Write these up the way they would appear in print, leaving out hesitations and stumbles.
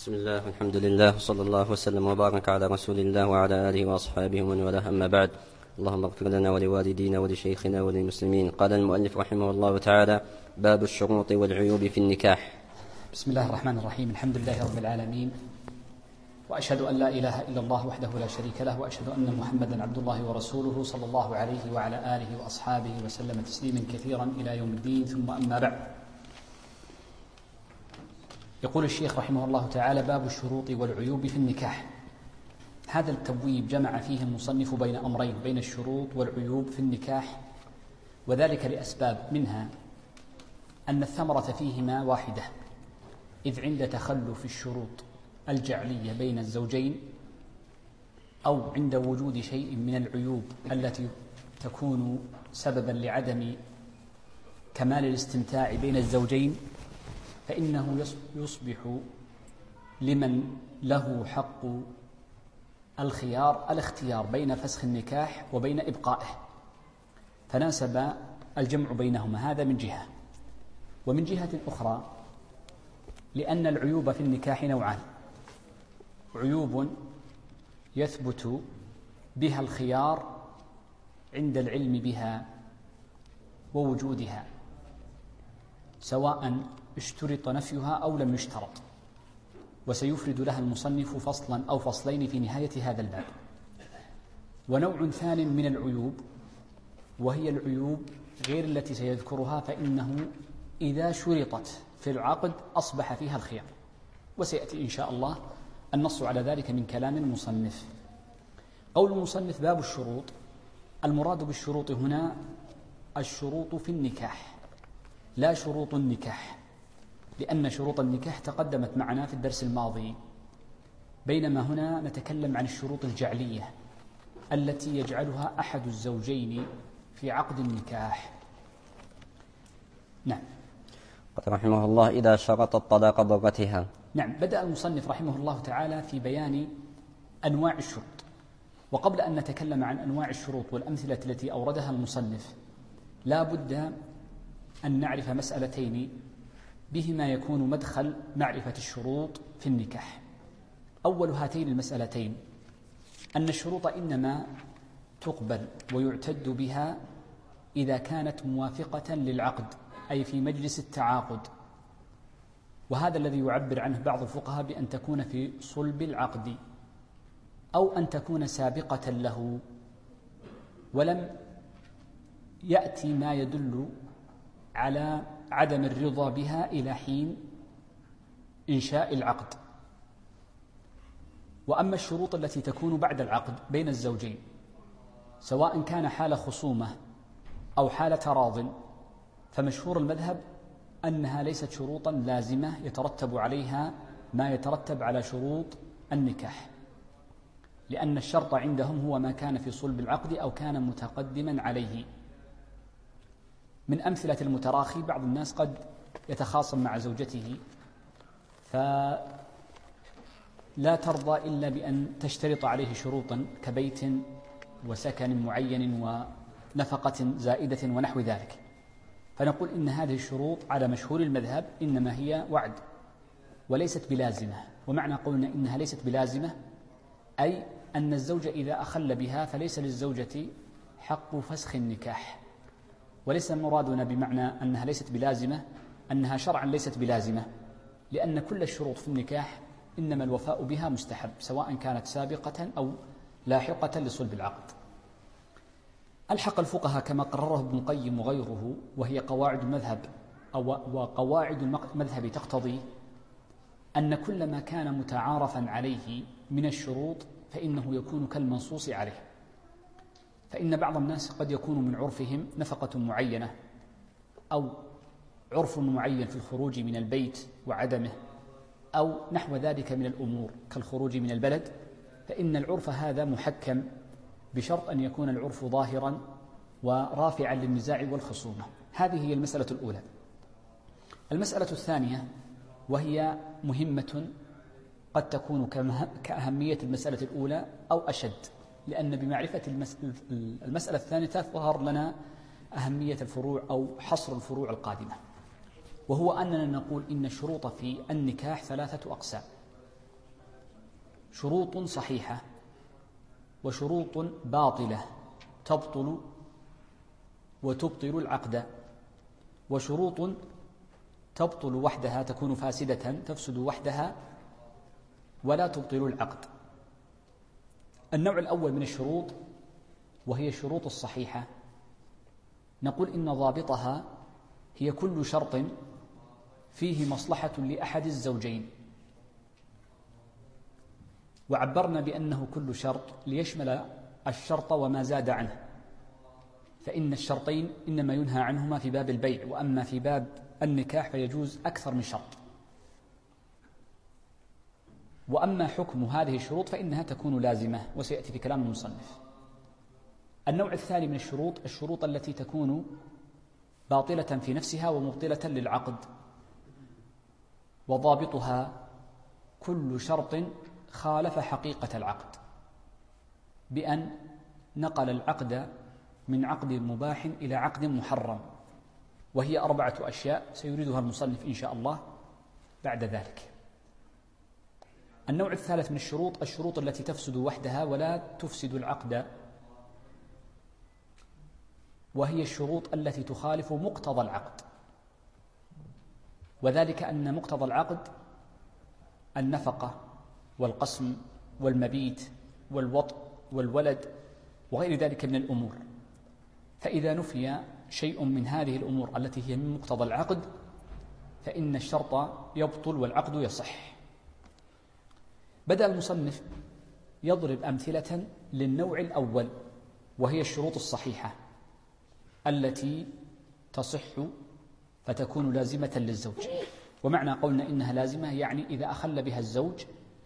بسم الله والحمد لله وصلى الله وسلم وبارك على رسول الله وعلى آله وأصحابه ومن والاه، أما بعد. اللهم اغفر لنا ولوالدينا ولشيخنا وللمسلمين. قال المؤلف رحمه الله تعالى: باب الشروط والعيوب في النكاح. بسم الله الرحمن الرحيم. الحمد لله رب العالمين، وأشهد أن لا إله إلا الله وحده لا شريك له، وأشهد أن محمدا عبد الله ورسوله صلى الله عليه وعلى آله وأصحابه وسلم تسليما كثيرا إلى يوم الدين، ثم أما بعد. يقول الشيخ رحمه الله تعالى: باب الشروط والعيوب في النكاح. هذا التبويب جمع فيه المصنف بين أمرين، بين الشروط والعيوب في النكاح، وذلك لأسباب، منها أن الثمرة فيهما واحدة، إذ عند تخلف الشروط الجعلية بين الزوجين أو عند وجود شيء من العيوب التي تكون سببا لعدم كمال الاستمتاع بين الزوجين، فإنه يصبح لمن له حق الاختيار بين فسخ النكاح وبين إبقائه، فناسب الجمع بينهما. هذا من جهة. ومن جهة أخرى، لأن العيوب في النكاح نوعان: عيوب يثبت بها الخيار عند العلم بها ووجودها، سواء اشترط نفيها أو لم يشترط، وسيفرد لها المصنف فصلا أو فصلين في نهاية هذا الباب. ونوع ثان من العيوب، وهي العيوب غير التي سيذكرها، فإنه إذا شرطت في العقد أصبح فيها الخيار، وسيأتي إن شاء الله النص على ذلك من كلام المصنف. قول المصنف: باب الشروط، المراد بالشروط هنا الشروط في النكاح لا شروط النكاح، لأن شروط النكاح تقدمت معنا في الدرس الماضي، بينما هنا نتكلم عن الشروط الجعلية التي يجعلها أحد الزوجين في عقد النكاح. نعم. قال رحمه الله: إذا شرط الطلاق ضرتها. نعم. بدأ المصنف رحمه الله تعالى في بيان أنواع الشروط. وقبل أن نتكلم عن أنواع الشروط والأمثلة التي أوردها المصنف، لا بد أن نعرف مسألتين بهما يكون مدخل معرفة الشروط في النكاح. أول هاتين المسألتين أن الشروط إنما تقبل ويعتد بها إذا كانت موافقة للعقد، أي في مجلس التعاقد، وهذا الذي يعبر عنه بعض الفقهاء بأن تكون في صلب العقد، أو أن تكون سابقة له ولم يأتي ما يدل على عدم الرضا بها إلى حين إنشاء العقد. وأما الشروط التي تكون بعد العقد بين الزوجين، سواء كان حال خصومة أو حال تراض، فمشهور المذهب أنها ليست شروطا لازمة يترتب عليها ما يترتب على شروط النكاح، لأن الشرط عندهم هو ما كان في صلب العقد أو كان متقدما عليه. من أمثلة المتراخي، بعض الناس قد يتخاصم مع زوجته فلا ترضى إلا بأن تشترط عليه شروطا كبيت وسكن معين ونفقة زائدة ونحو ذلك، فنقول إن هذه الشروط على مشهور المذهب إنما هي وعد وليست بلازمة. ومعنى قولنا إنها ليست بلازمة أي أن الزوج إذا أخل بها فليس للزوجة حق فسخ النكاح، وليس مرادنا بمعنى أنها ليست بلازمة أنها شرعا ليست بلازمة، لأن كل الشروط في النكاح إنما الوفاء بها مستحب، سواء كانت سابقة أو لاحقة لصلب العقد. ألحق الفقهاء كما قرره ابن القيم وغيره، وهي قواعد المذهب وقواعد المذهب تقتضي أن كل ما كان متعارفا عليه من الشروط فإنه يكون كالمنصوص عليه. فإن بعض الناس قد يكون من عرفهم نفقة معينة أو عرف معين في الخروج من البيت وعدمه أو نحو ذلك من الأمور كالخروج من البلد، فإن العرف هذا محكم بشرط أن يكون العرف ظاهرا ورافعا للنزاع والخصومة. هذه هي المسألة الأولى. المسألة الثانية، وهي مهمة قد تكون كأهمية المسألة الأولى أو أشد، لأن بمعرفة المسألة الثانية تظهر لنا أهمية الفروع أو حصر الفروع القادمة. وهو أننا نقول إن الشروط في النكاح ثلاثة أقسام: شروط صحيحة وشروط باطلة تبطل وتبطل العقد، وشروط تبطل وحدها تكون فاسدة تفسد وحدها ولا تبطل العقد. النوع الأول من الشروط وهي الشروط الصحيحة، نقول إن ضابطها هي كل شرط فيه مصلحة لأحد الزوجين، وعبرنا بأنه كل شرط ليشمل الشرط وما زاد عنه، فإن الشرطين إنما ينهى عنهما في باب البيع، وأما في باب النكاح فيجوز أكثر من شرط. وأما حكم هذه الشروط فإنها تكون لازمة، وسيأتي في كلام المصنف. النوع الثاني من الشروط التي تكون باطلة في نفسها ومبطلة للعقد، وضابطها كل شرط خالف حقيقة العقد بأن نقل العقد من عقد مباح إلى عقد محرم، وهي 4 أشياء سيريدها المصنف إن شاء الله بعد ذلك. النوع الثالث من الشروط التي تفسد وحدها ولا تفسد العقد، وهي الشروط التي تخالف مقتضى العقد، وذلك أن مقتضى العقد النفقة والقسم والمبيت والوطء والولد وغير ذلك من الأمور، فإذا نفي شيء من هذه الأمور التي هي من مقتضى العقد فإن الشرط يبطل والعقد يصح. بدأ المصنف يضرب أمثلة للنوع الأول، وهي الشروط الصحيحة التي تصح فتكون لازمة للزوج. ومعنى قولنا إنها لازمة يعني إذا أخل بها الزوج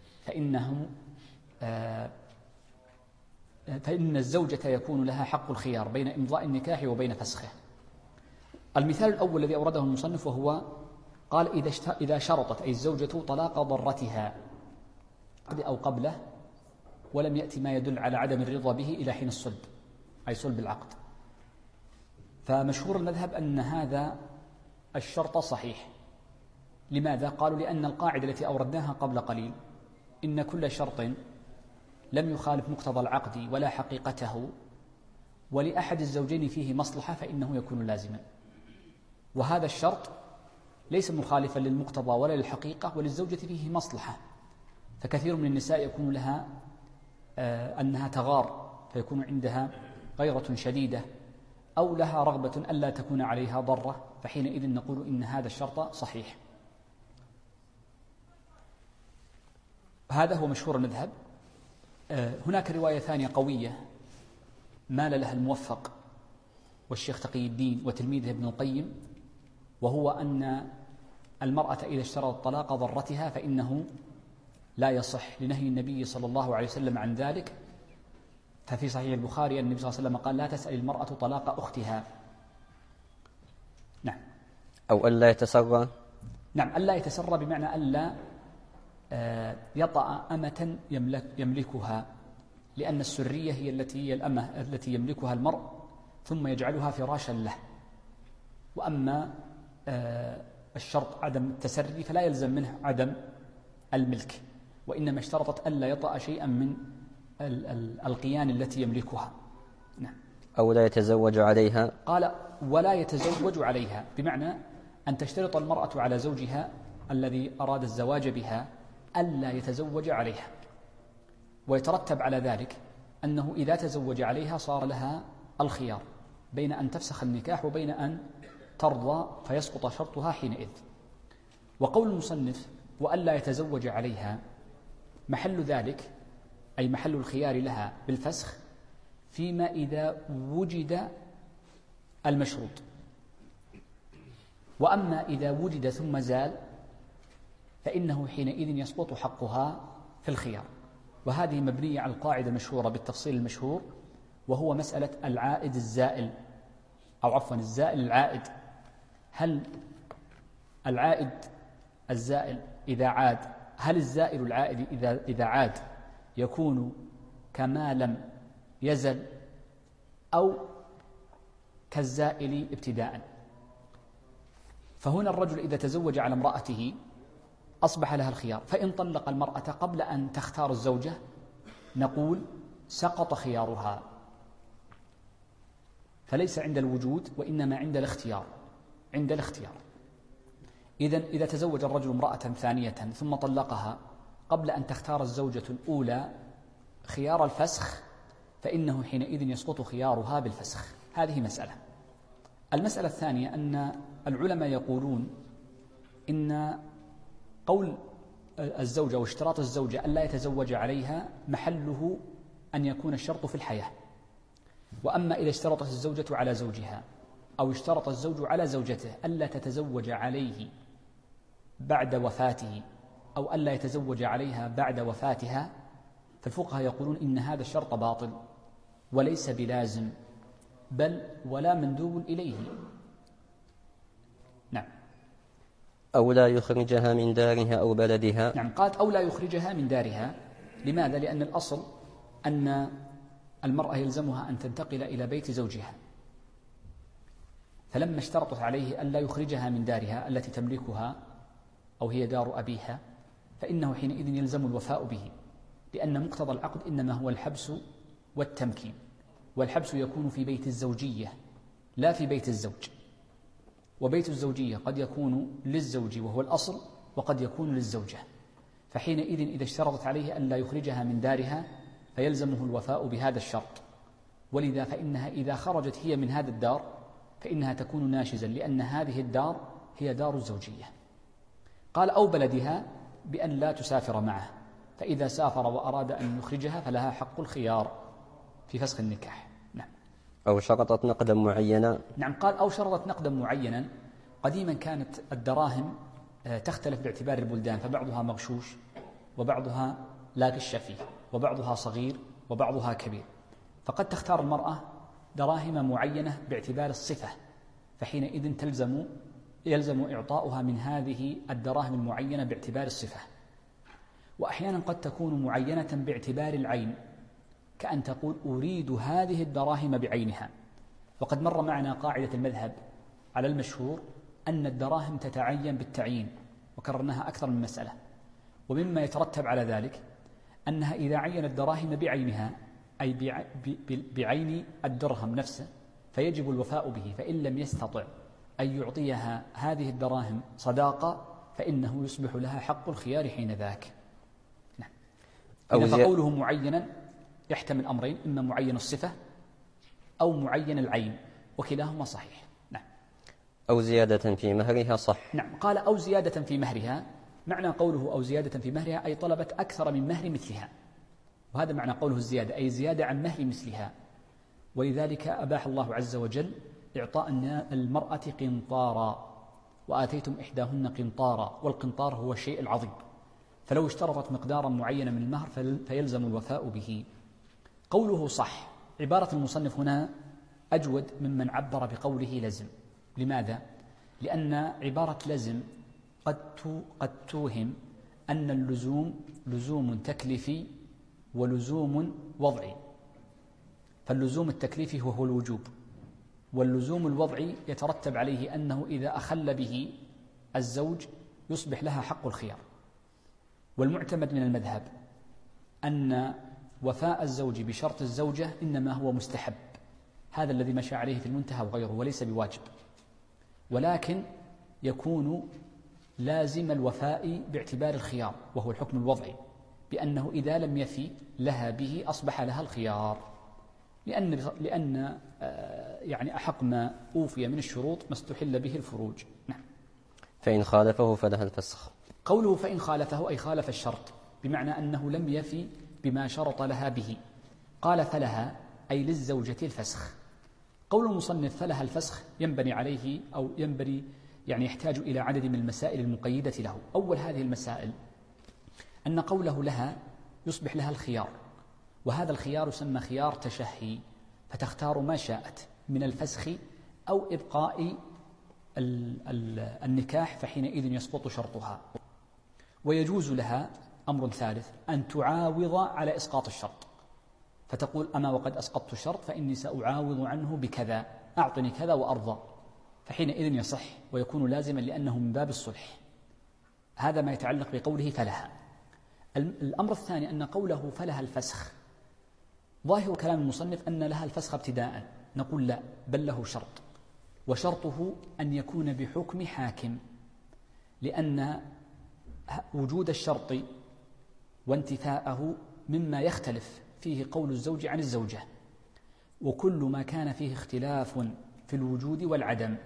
فإن الزوجة يكون لها حق الخيار بين إمضاء النكاح وبين فسخه. المثال الأول الذي أورده المصنف وهو قال إذا شرطت أي الزوجة طلاق ضرتها أو قبله ولم يأتي ما يدل على عدم الرضا به إلى حين الصلب، أي صلب العقد، فمشهور المذهب أن هذا الشرط صحيح. لماذا؟ قالوا لأن القاعدة التي أوردناها قبل قليل إن كل شرط لم يخالف مقتضى العقد ولا حقيقته ولأحد الزوجين فيه مصلحة فإنه يكون لازما، وهذا الشرط ليس مخالفا للمقتضى ولا للحقيقة وللزوجة فيه مصلحة. فكثير من النساء يكون لها أنها تغار فيكون عندها غيرة شديدة، أو لها رغبة ألا تكون عليها ضرة، فحينئذ نقول إن هذا الشرط صحيح. هذا هو مشهور المذهب. هناك رواية ثانية قوية مال لها الموفق والشيخ تقي الدين وتلميذه ابن القيم، وهو أن المرأة إذا اشترطت طلاق ضرتها فإنه لا يصح لنهي النبي صلى الله عليه وسلم عن ذلك. ففي صحيح البخاري أن النبي صلى الله عليه وسلم قال لا تسأل المرأة طلاق أختها. نعم. أو ألا يتسرى. نعم، ألا يتسرى بمعنى ألا يطأ أمة يملكها، لأن السرية هي الأمة التي يملكها المرء ثم يجعلها فراشا له. وأما الشرط عدم التسري فلا يلزم منه عدم الملك، وإنما اشترطت ألا يطأ شيئا من القيان التي يملكها. نعم. أو لا يتزوج عليها. قال ولا يتزوج عليها، بمعنى أن تشترط المرأة على زوجها الذي أراد الزواج بها ألا يتزوج عليها، ويترتب على ذلك أنه إذا تزوج عليها صار لها الخيار بين أن تفسخ النكاح وبين أن ترضى فيسقط شرطها حينئذ. وقول المصنف وألا يتزوج عليها محل ذلك أي محل الخيار لها بالفسخ فيما إذا وجد المشروط، وأما إذا وجد ثم زال فإنه حينئذ يسقط حقها في الخيار. وهذه مبنية على القاعدة المشهورة بالتفصيل المشهور، وهو مسألة العائد الزائل، أو عفوا الزائل العائد. هل العائد الزائل إذا عاد، هل الزائل العائد إذا عاد يكون كما لم يزل أو كالزائل ابتداء؟ فهنا الرجل إذا تزوج على امرأته أصبح لها الخيار. فإن طلق المرأة قبل أن تختار الزوجة نقول سقط خيارها، فليس عند الوجود وإنما عند الاختيار. عند الاختيار إذا تزوج الرجل امرأة ثانية ثم طلقها قبل أن تختار الزوجة الأولى خيار الفسخ، فإنه حينئذ يسقط خيارها بالفسخ. هذه مسألة. المسألة الثانية أن العلماء يقولون إن قول الزوجة واشتراط الزوجة أن لا يتزوج عليها محله أن يكون الشرط في الحياة. وأما إذا اشترطت الزوجة على زوجها أو اشترط الزوج على زوجته ألا تتزوج عليه بعد وفاته أو ألا يتزوج عليها بعد وفاتها، فالفقهاء يقولون إن هذا الشرط باطل وليس بلازم بل ولا مندوب إليه. نعم. أو لا يخرجها من دارها أو بلدها. نعم، قالت أو لا يخرجها من دارها. لماذا؟ لأن الأصل أن المرأة يلزمها أن تنتقل إلى بيت زوجها، فلما اشترطت عليه أن لا يخرجها من دارها التي تملكها أو هي دار أبيها فإنه حينئذ يلزم الوفاء به، لأن مقتضى العقد إنما هو الحبس والتمكين، والحبس يكون في بيت الزوجية لا في بيت الزوج، وبيت الزوجية قد يكون للزوج وهو الأصل وقد يكون للزوجة، فحينئذ إذا اشترطت عليه أن لا يخرجها من دارها فيلزمه الوفاء بهذا الشرط. ولذا فإنها إذا خرجت هي من هذا الدار فإنها تكون ناشزا، لأن هذه الدار هي دار الزوجية. قال أو بلدها بأن لا تسافر معه، فإذا سافر وأراد أن يخرجها فلها حق الخيار في فسخ النكاح. نعم. أو شرطت نقدا معينا. نعم، قال أو شرطت نقدا معينا. قديما كانت الدراهم تختلف باعتبار البلدان، فبعضها مغشوش وبعضها لا غش فيه وبعضها صغير وبعضها كبير، فقد تختار المرأة دراهم معينة باعتبار الصفة، فحينئذ يلزم إعطاؤها من هذه الدراهم المعينة باعتبار الصفة. وأحيانا قد تكون معينة باعتبار العين، كأن تقول أريد هذه الدراهم بعينها. وقد مر معنا قاعدة المذهب على المشهور أن الدراهم تتعين بالتعيين، وكررناها أكثر من مسألة. ومما يترتب على ذلك أنها إذا عين الدراهم بعينها أي بعين الدرهم نفسه فيجب الوفاء به، فإن لم يستطع أن يعطيها هذه الدراهم صداقة فإنه يصبح لها حق الخيار حين ذاك. نعم. فقوله معينا يحتمل أمرين، إما معين الصفة أو معين العين، وكلاهما صحيح. نعم. أو زيادة في مهرها. صح. نعم. قال أو زيادة في مهرها. معنى قوله أو زيادة في مهرها أي طلبت أكثر من مهر مثلها، وهذا معنى قوله الزيادة، أي زيادة عن مهر مثلها. ولذلك أباح الله عز وجل إعطاء المرأة قنطارا، وآتيتم إحداهن قنطارا، والقنطار هو الشيء العظيم، فلو اشترطت مقدارا معينا من المهر فيلزم الوفاء به. قوله صح، عبارة المصنف هنا أجود ممن عبر بقوله لزم. لماذا؟ لأن عبارة لزم قد توهم أن اللزوم لزوم تكليفي ولزوم وضعي، فاللزوم التكليفي هو الوجوب، واللزوم الوضعي يترتب عليه أنه إذا أخل به الزوج يصبح لها حق الخيار. والمعتمد من المذهب أن وفاء الزوج بشرط الزوجة إنما هو مستحب، هذا الذي مشى عليه في المنتهى وغيره، وليس بواجب، ولكن يكون لازم الوفاء باعتبار الخيار وهو الحكم الوضعي، بأنه إذا لم يفي لها به أصبح لها الخيار، لأن يعني أحق ما أوفي من الشروط ما استحل به الفروج. نعم. فإن خالفه فلها الفسخ. قوله فإن خالفه أي خالف الشرط، بمعنى أنه لم يفي بما شرط لها به. قال فلها أي للزوجة الفسخ. قول المصنف فلها الفسخ ينبني عليه أو ينبني يعني يحتاج إلى عدد من المسائل المقيدة له. أول هذه المسائل أن قوله لها يصبح لها الخيار، وهذا الخيار يسمى خيار تشهي، فتختار ما شاءت من الفسخ أو إبقاء النكاح، فحينئذ يسقط شرطها. ويجوز لها أمر ثالث أن تعاوض على إسقاط الشرط، فتقول أما وقد أسقطت الشرط فإني سأعاوض عنه بكذا، أعطني كذا وأرضى، فحينئذ يصح ويكون لازما لأنه من باب الصلح. هذا ما يتعلق بقوله فلها. الأمر الثاني أن قوله فلها الفسخ ظاهر كلام المصنف أن لها الفسخ ابتداء. نقول لا، بل له شرط، وشرطه أن يكون بحكم حاكم، لأن وجود الشرط وانتفاءه مما يختلف فيه قول الزوج عن الزوجة، وكل ما كان فيه اختلاف في الوجود والعدم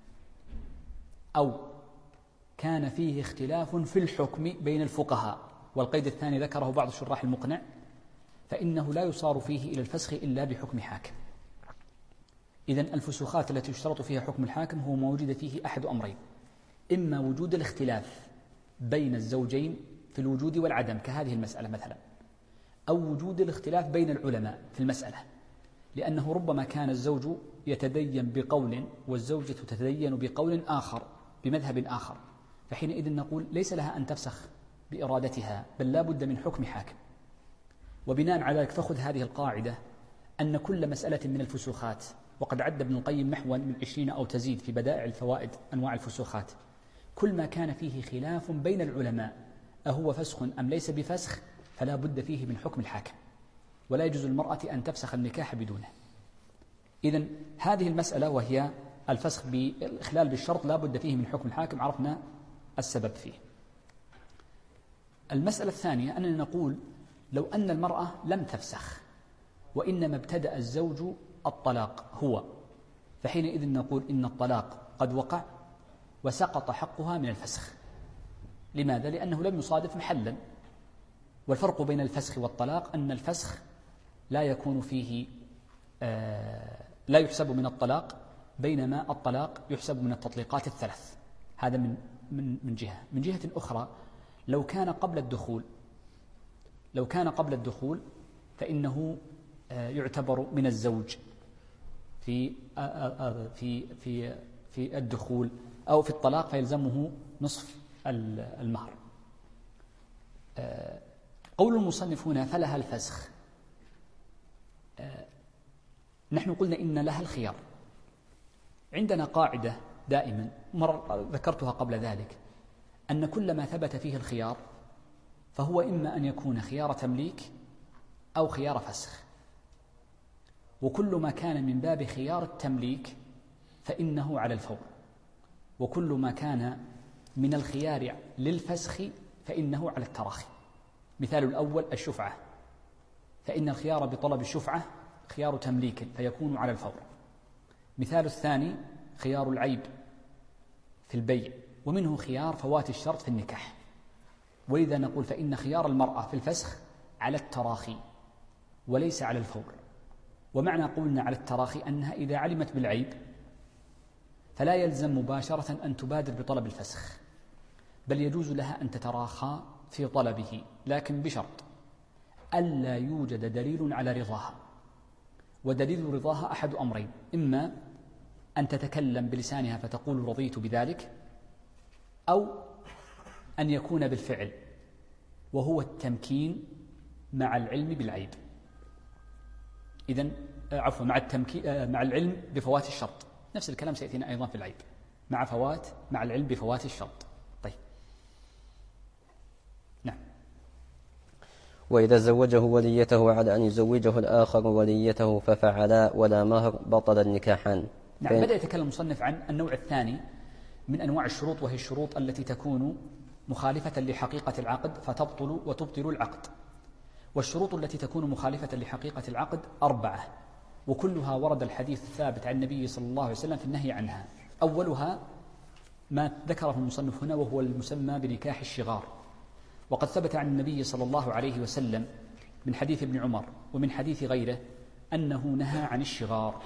أو كان فيه اختلاف في الحكم بين الفقهاء، والقيد الثاني ذكره بعض شراح المقنع، فإنه لا يصار فيه إلى الفسخ إلا بحكم حاكم. إذن الفسوخات التي يشترط فيها حكم الحاكم هو ما وجد فيه أحد أمرين: إما وجود الاختلاف بين الزوجين في الوجود والعدم كهذه المسألة مثلا، أو وجود الاختلاف بين العلماء في المسألة، لأنه ربما كان الزوج يتدين بقول والزوجة تتدين بقول آخر بمذهب آخر، فحينئذ نقول ليس لها أن تفسخ بإرادتها، بل لا بد من حكم حاكم. وبناء على ذلك فخذ هذه القاعدة أن كل مسألة من الفسوخات، وقد عد ابن القيم نحو من 20 أو تزيد في بدائع الفوائد أنواع الفسوخات، كل ما كان فيه خلاف بين العلماء أهو فسخ أم ليس بفسخ فلا بد فيه من حكم الحاكم، ولا يجوز المرأة أن تفسخ النكاح بدونه. إذن هذه المسألة وهي الفسخ بالإخلال بالشرط لا بد فيه من حكم الحاكم، عرفنا السبب فيه. المسألة الثانية أننا نقول لو أن المرأة لم تفسخ وإنما ابتدأ الزوج الطلاق هو، فحينئذ نقول إن الطلاق قد وقع وسقط حقها من الفسخ. لماذا؟ لأنه لم يصادف محلا. والفرق بين الفسخ والطلاق أن الفسخ لا يكون فيه لا يحسب من الطلاق، بينما الطلاق يحسب من التطليقات الثلاث. هذا من جهة. من جهة أخرى لو كان قبل الدخول فإنه يعتبر من الزوج في الدخول أو في الطلاق، فيلزمه نصف المهر. قول المصنف هنا فلها الفسخ، نحن قلنا إن لها الخيار. عندنا قاعدة دائما ذكرتها قبل ذلك، أن كل ما ثبت فيه الخيار فهو إما أن يكون خيار تمليك أو خيار فسخ، وكل ما كان من باب خيار التمليك فإنه على الفور، وكل ما كان من الخيار للفسخ فإنه على التراخي. مثال الأول الشفعة، فإن الخيار بطلب الشفعة خيار تمليك فيكون على الفور. مثال الثاني خيار العيب في البيع، ومنه خيار فوات الشرط في النكاح. ولذا نقول فإن خيار المرأة في الفسخ على التراخي وليس على الفور. ومعنى قولنا على التراخي أنها إذا علمت بالعيب فلا يلزم مباشرة أن تبادر بطلب الفسخ، بل يجوز لها أن تتراخى في طلبه، لكن بشرط ألا يوجد دليل على رضاها. ودليل رضاها أحد أمرين: إما أن تتكلم بلسانها فتقول رضيت بذلك، أو أن يكون بالفعل، وهو التمكين مع العلم بالعيب. مع العلم بفوات الشرط. نفس الكلام سيأتينا أيضا في العيب، مع العلم بفوات الشرط. طيب، نعم. وإذا زوجه وليته على أن يزوجه الآخر وليته ففعلا ولا مهر بطل النكاحان. نعم. بدأ يتكلم المصنف عن النوع الثاني من أنواع الشروط، وهي الشروط التي تكون مخالفة لحقيقة العقد فتبطل وتبطل العقد. والشروط التي تكون مخالفة لحقيقة العقد 4، وكلها ورد الحديث الثابت عن النبي صلى الله عليه وسلم في النهي عنها. أولها ما ذكره المصنف هنا، وهو المسمى بنكاح الشغار. وقد ثبت عن النبي صلى الله عليه وسلم من حديث ابن عمر ومن حديث غيره أنه نهى عن الشغار.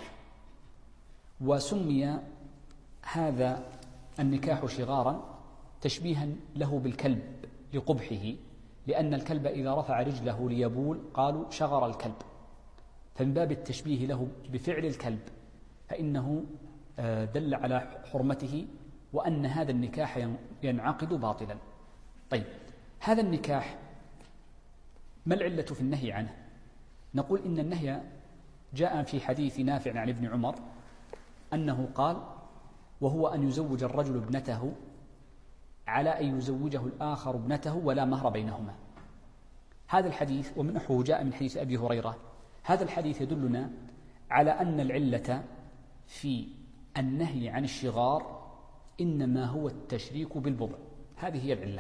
وسمي هذا النكاح شغارا تشبيها له بالكلب لقبحه، لأن الكلب إذا رفع رجله ليبول قالوا شغر الكلب، فمن باب التشبيه له بفعل الكلب فإنه دل على حرمته وأن هذا النكاح ينعقد باطلا. طيب، هذا النكاح ما العلة في النهي عنه؟ نقول إن النهي جاء في حديث نافع عن ابن عمر أنه قال: وهو أن يزوج الرجل ابنته على أن يزوجه الآخر ابنته ولا مهر بينهما. هذا الحديث ومنحه جاء من حديث أبي هريرة. هذا الحديث يدلنا على أن العلة في النهي عن الشغار إنما هو التشريك بالبضع، هذه هي العلة.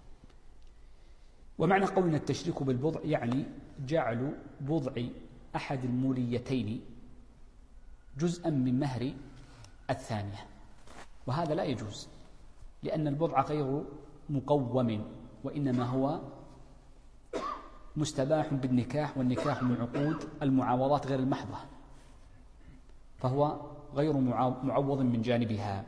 ومعنى قولنا التشريك بالبضع يعني جعل بضع أحد الموليتين جزءا من مهر الثانية، وهذا لا يجوز، لأن البضع غير مقوم، وإنما هو مستباح بالنكاح، والنكاح من عقود المعاوضات غير المحضة، فهو غير معوض من جانبها.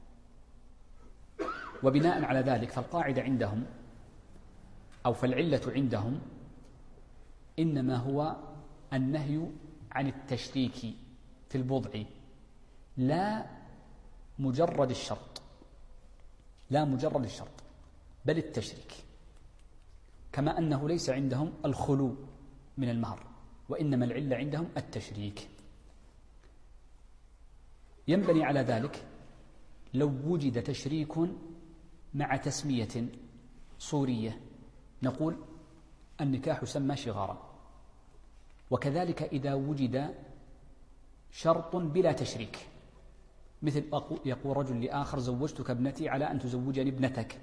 وبناء على ذلك فالقاعدة عندهم أو فالعلة عندهم إنما هو النهي عن التشريك في البضع، لا مجرد الشرط، بل التشريك، كما أنه ليس عندهم الخلو من المهر، وإنما العلة عندهم التشريك. ينبني على ذلك لو وجد تشريك مع تسمية صورية نقول النكاح يسمى شغارا، وكذلك إذا وجد شرط بلا تشريك، مثل يقول رجل لآخر زوجتك ابنتي على أن تزوجني ابنتك،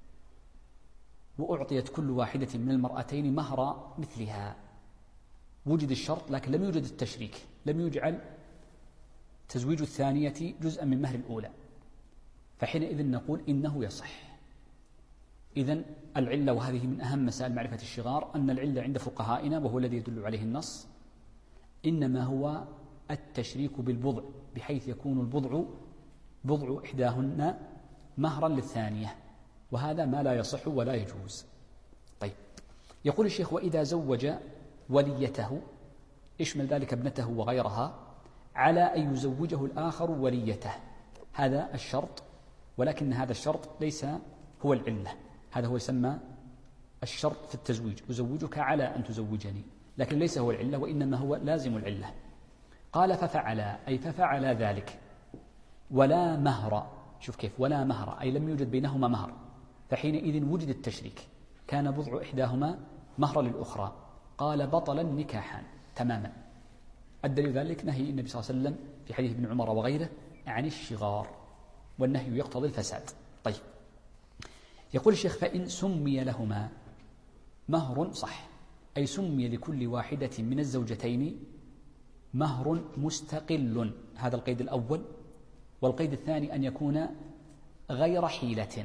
وأعطيت كل واحدة من المرأتين مهر مثلها، وجد الشرط لكن لم يوجد التشريك، لم يجعل تزويج الثانية جزءا من مهر الأولى، فحينئذ نقول إنه يصح. إذن العلة، وهذه من أهم مسائل معرفة الشغار، أن العلة عند فقهائنا وهو الذي يدل عليه النص إنما هو التشريك بالبضع، بحيث يكون البضع بضع إحداهن مهرا للثانية، وهذا ما لا يصح ولا يجوز. طيب، يقول الشيخ: وإذا زوج وليته، يشمل ذلك ابنته وغيرها، على أن يزوجه الآخر وليته، هذا الشرط، ولكن هذا الشرط ليس هو العلة، هذا هو يسمى الشرط في التزويج، أزوجك على أن تزوجني، لكن ليس هو العلة، وإنما هو لازم العلة. قال: ففعل، أي ففعل ذلك، ولا مهر. شوف كيف، ولا مهر، أي لم يوجد بينهما مهر، فحينئذ وجد التشريك، كان بضع إحداهما مهر للأخرى. قال: بطل النكاحان تماما. الدليل ذلك نهي النبي صلى الله عليه وسلم في حديث ابن عمر وغيره عن الشغار، والنهي يقتضي الفساد. طيب، يقول الشيخ: فإن سمي لهما مهر صح، أي سمي لكل واحدة من الزوجتين مهر مستقل، هذا القيد الأول. والقيد الثاني أن يكون غير حيلة،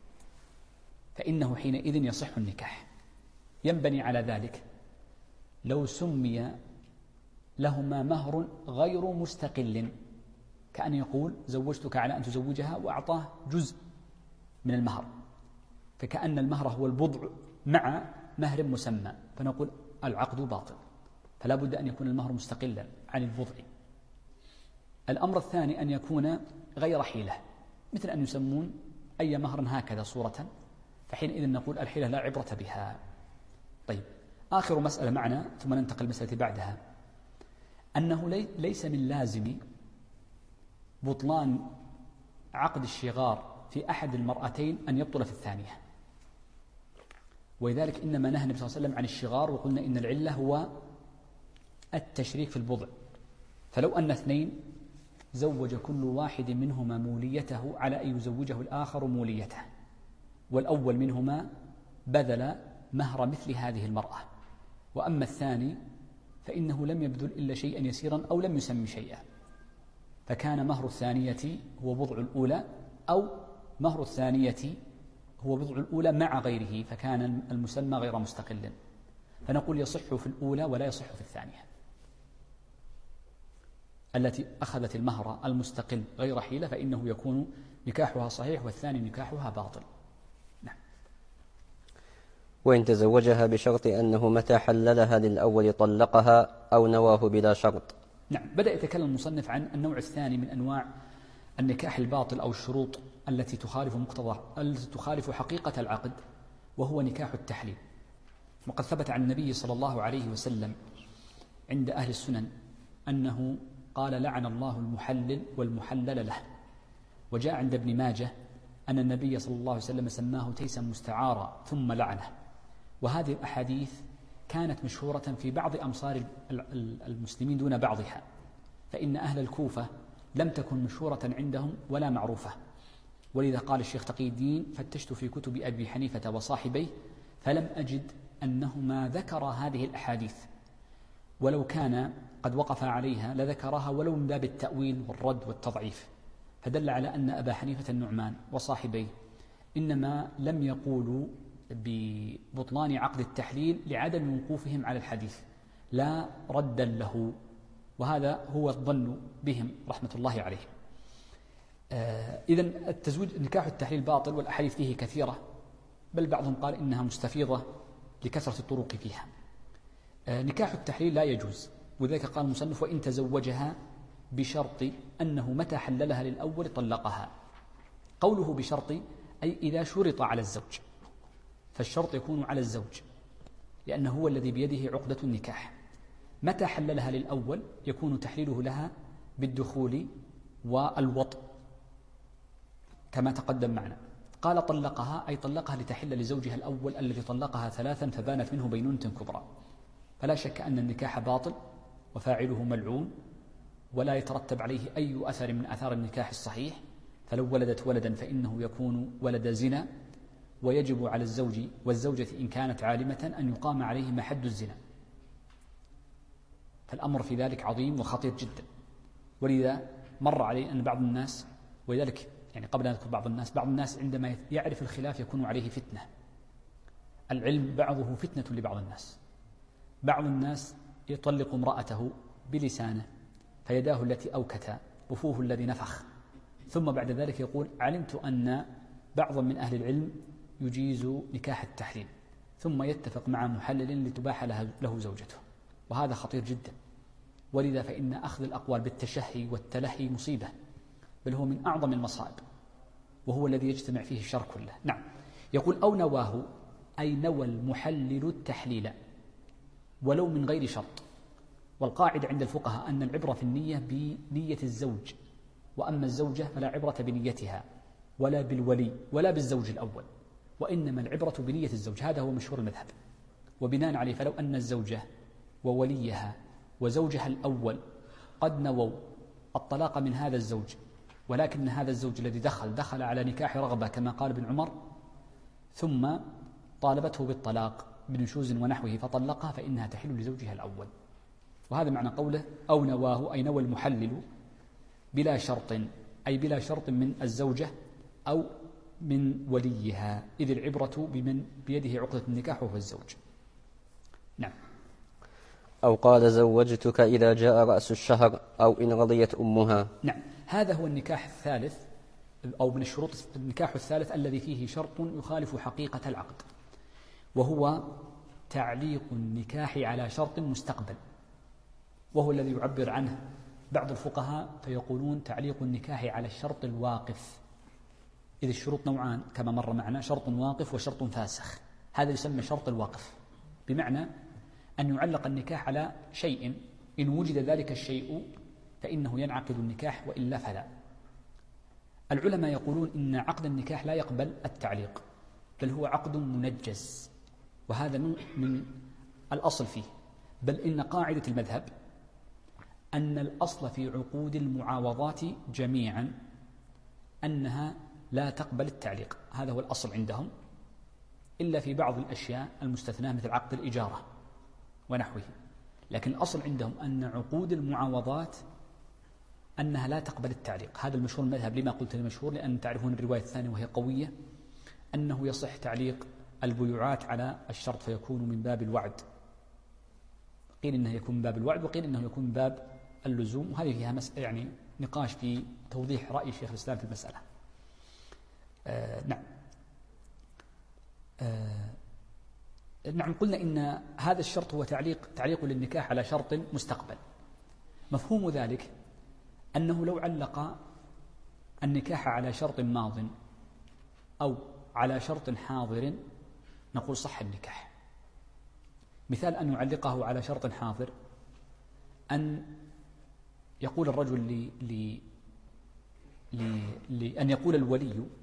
فإنه حينئذ يصح النكاح. ينبني على ذلك لو سمي لهما مهر غير مستقل، كأن يقول زوجتك على أن تزوجها وأعطاه جزء من المهر، فكأن المهر هو البضع مع مهر مسمى، فنقول العقد باطل، فلا بد أن يكون المهر مستقلا عن البضع. الأمر الثاني أن يكون غير حيلة، مثل أن يسمون أي مهر هكذا صورة، فحينئذ نقول الحيلة لا عبرة بها. طيب، آخر مسألة معنا ثم ننتقل المسألة بعدها، أنه ليس من لازم بطلان عقد الشغار في أحد المرأتين أن يبطل في الثانية، ولذلك إنما نهى النبي صلى الله عليه وسلم عن الشغار، وقلنا إن العلة هو التشريك في البضع. فلو أن اثنين زوج كل واحد منهما موليته على أن يزوجه الآخر موليته، والأول منهما بذل مهر مثل هذه المرأة، وأما الثاني فإنه لم يبذل إلا شيئا يسيرا أو لم يسمي شيئا، فكان مهر الثانية هو بضع الأولى، أو مهر الثانية هو بضع الأولى مع غيره، فكان المسمى غير مستقل، فنقول يصح في الأولى ولا يصح في الثانية التي أخذت المهر المستقل غير حيلة، فإنه يكون نكاحها صحيح والثاني نكاحها باطل. نعم. وإن تزوجها بشرط أنه متى حللها للأول طلقها أو نواه بلا شرط. نعم. بدأ يتكلم المصنف عن النوع الثاني من أنواع النكاح الباطل أو الشروط التي تخالف حقيقة العقد، وهو نكاح التحليل. وقد ثبت عن النبي صلى الله عليه وسلم عند أهل السنن أنه قال: لعن الله المحلل والمحلل له. وجاء عند ابن ماجه أن النبي صلى الله عليه وسلم سماه تيسا مستعارا ثم لعنه. وهذه الأحاديث كانت مشهورة في بعض أمصار المسلمين دون بعضها، فإن أهل الكوفة لم تكن مشهورة عندهم ولا معروفة. ولذا قال الشيخ تقي الدين: فتشت في كتب أبي حنيفة وصاحبيه فلم أجد أنهما ذكر هذه الأحاديث، ولو كان قد وقف عليها لذكرها ولو من باب التأويل والرد والتضعيف. فدل على أن أبا حنيفة النعمان وصاحبيه إنما لم يقولوا ببطلان عقد التحليل لعدم وقوفهم على الحديث، لا ردا له، وهذا هو الظن بهم رحمة الله عليهم. إذن التزويج نكاح التحليل باطل، والأحاديث فيه كثيرة، بل بعضهم قال إنها مستفيضة لكثرة الطرق فيها. نكاح التحليل لا يجوز، وذلك قال المصنف: وإن تزوجها بشرط أنه متى حللها للأول طلقها. قوله بشرط أي إذا شرط على الزوج، فالشرط يكون على الزوج لأنه هو الذي بيده عقدة النكاح. متى حللها للأول يكون تحليله لها بالدخول والوطء كما تقدم معنا. قال طلقها أي طلقها لتحل لزوجها الأول الذي طلقها 3 فبانت منه بينونة كبرى. فلا شك أن النكاح باطل وفاعله ملعون، ولا يترتب عليه أي أثر من أثار النكاح الصحيح. فلو ولدت ولدا فإنه يكون ولد زنا، ويجب على الزوج والزوجة إن كانت عالمة أن يقام عليهما حد الزنا. فالأمر في ذلك عظيم وخطير جدا. ولذا مر علي أن بعض الناس، ولذلك يعني قبل أن أذكر بعض الناس عندما يعرف الخلاف يكون عليه فتنة. العلم بعضه فتنة لبعض الناس. بعض الناس يطلق امرأته بلسانه فيداه التي أوكتا وفوه الذي نفخ، ثم بعد ذلك يقول: علمت أن بعضا من أهل العلم يجيز نكاح التحليل، ثم يتفق مع محلل لتباح له زوجته، وهذا خطير جدا. ولذا فإن أخذ الأقوال بالتشهي والتلهي مصيبة، بل هو من أعظم المصائب، وهو الذي يجتمع فيه الشر كله. نعم. يقول: أو نواه أي نوى المحلل التحليل ولو من غير شرط. والقاعدة عند الفقهاء أن العبرة في النية بنية الزوج، وأما الزوجة فلا عبرة بنيتها ولا بالولي ولا بالزوج الأول، وإنما العبرة بنية الزوج. هذا هو مشهور المذهب. وبناء عليه فلو أن الزوجة ووليها وزوجها الأول قد نووا الطلاق من هذا الزوج، ولكن هذا الزوج الذي دخل على نكاح رغبة كما قال ابن عمر، ثم طالبته بالطلاق بنشوز ونحوه فطلقها، فإنها تحل لزوجها الأول. وهذا معنى قوله: أو نواه أي نوى المحلل بلا شرط، أي بلا شرط من الزوجة أو من وليها، إذ العبرة بمن بيده عقدة النكاح وهو الزوج. نعم. أو قال: زوجتك إذا جاء رأس الشهر، أو إن رضيت أمها. نعم. هذا هو النكاح الثالث، أو من الشروط النكاح الثالث الذي فيه شرط يخالف حقيقة العقد، وهو تعليق النكاح على شرط مستقبل، وهو الذي يعبر عنه بعض الفقهاء فيقولون تعليق النكاح على الشرط الواقف. إذ الشروط نوعان كما مر معنا: شرط واقف وشرط فاسخ. هذا يسمى شرط الواقف، بمعنى أن يعلق النكاح على شيء، إن وجد ذلك الشيء فإنه ينعقد النكاح، وإلا فلا. العلماء يقولون إن عقد النكاح لا يقبل التعليق، بل هو عقد منجز، وهذا من الأصل فيه. بل إن قاعدة المذهب أن الأصل في عقود المعاوضات جميعا أنها لا تقبل التعليق، هذا هو الأصل عندهم، إلا في بعض الأشياء المستثناة مثل عقد الإجارة ونحوه. لكن الأصل عندهم أن عقود المعاوضات أنها لا تقبل التعليق. هذا المشهور المذهب. لما قلت المشهور؟ لأن تعرفون الرواية الثانية وهي قوية، أنه يصح تعليق البيوعات على الشرط فيكون من باب الوعد. قيل إنه يكون من باب الوعد، وقيل إنه يكون من باب اللزوم، وهذه فيها يعني نقاش في توضيح رأي شيخ الإسلام في المسألة. نعم. نعم. قلنا إن هذا الشرط هو تعليق للنكاح على شرط مستقبل. مفهوم ذلك أنه لو علق النكاح على شرط ماض أو على شرط حاضر نقول صح النكاح. مثال أن يعلقه على شرط حاضر، أن يقول الرجل أن يقول الولي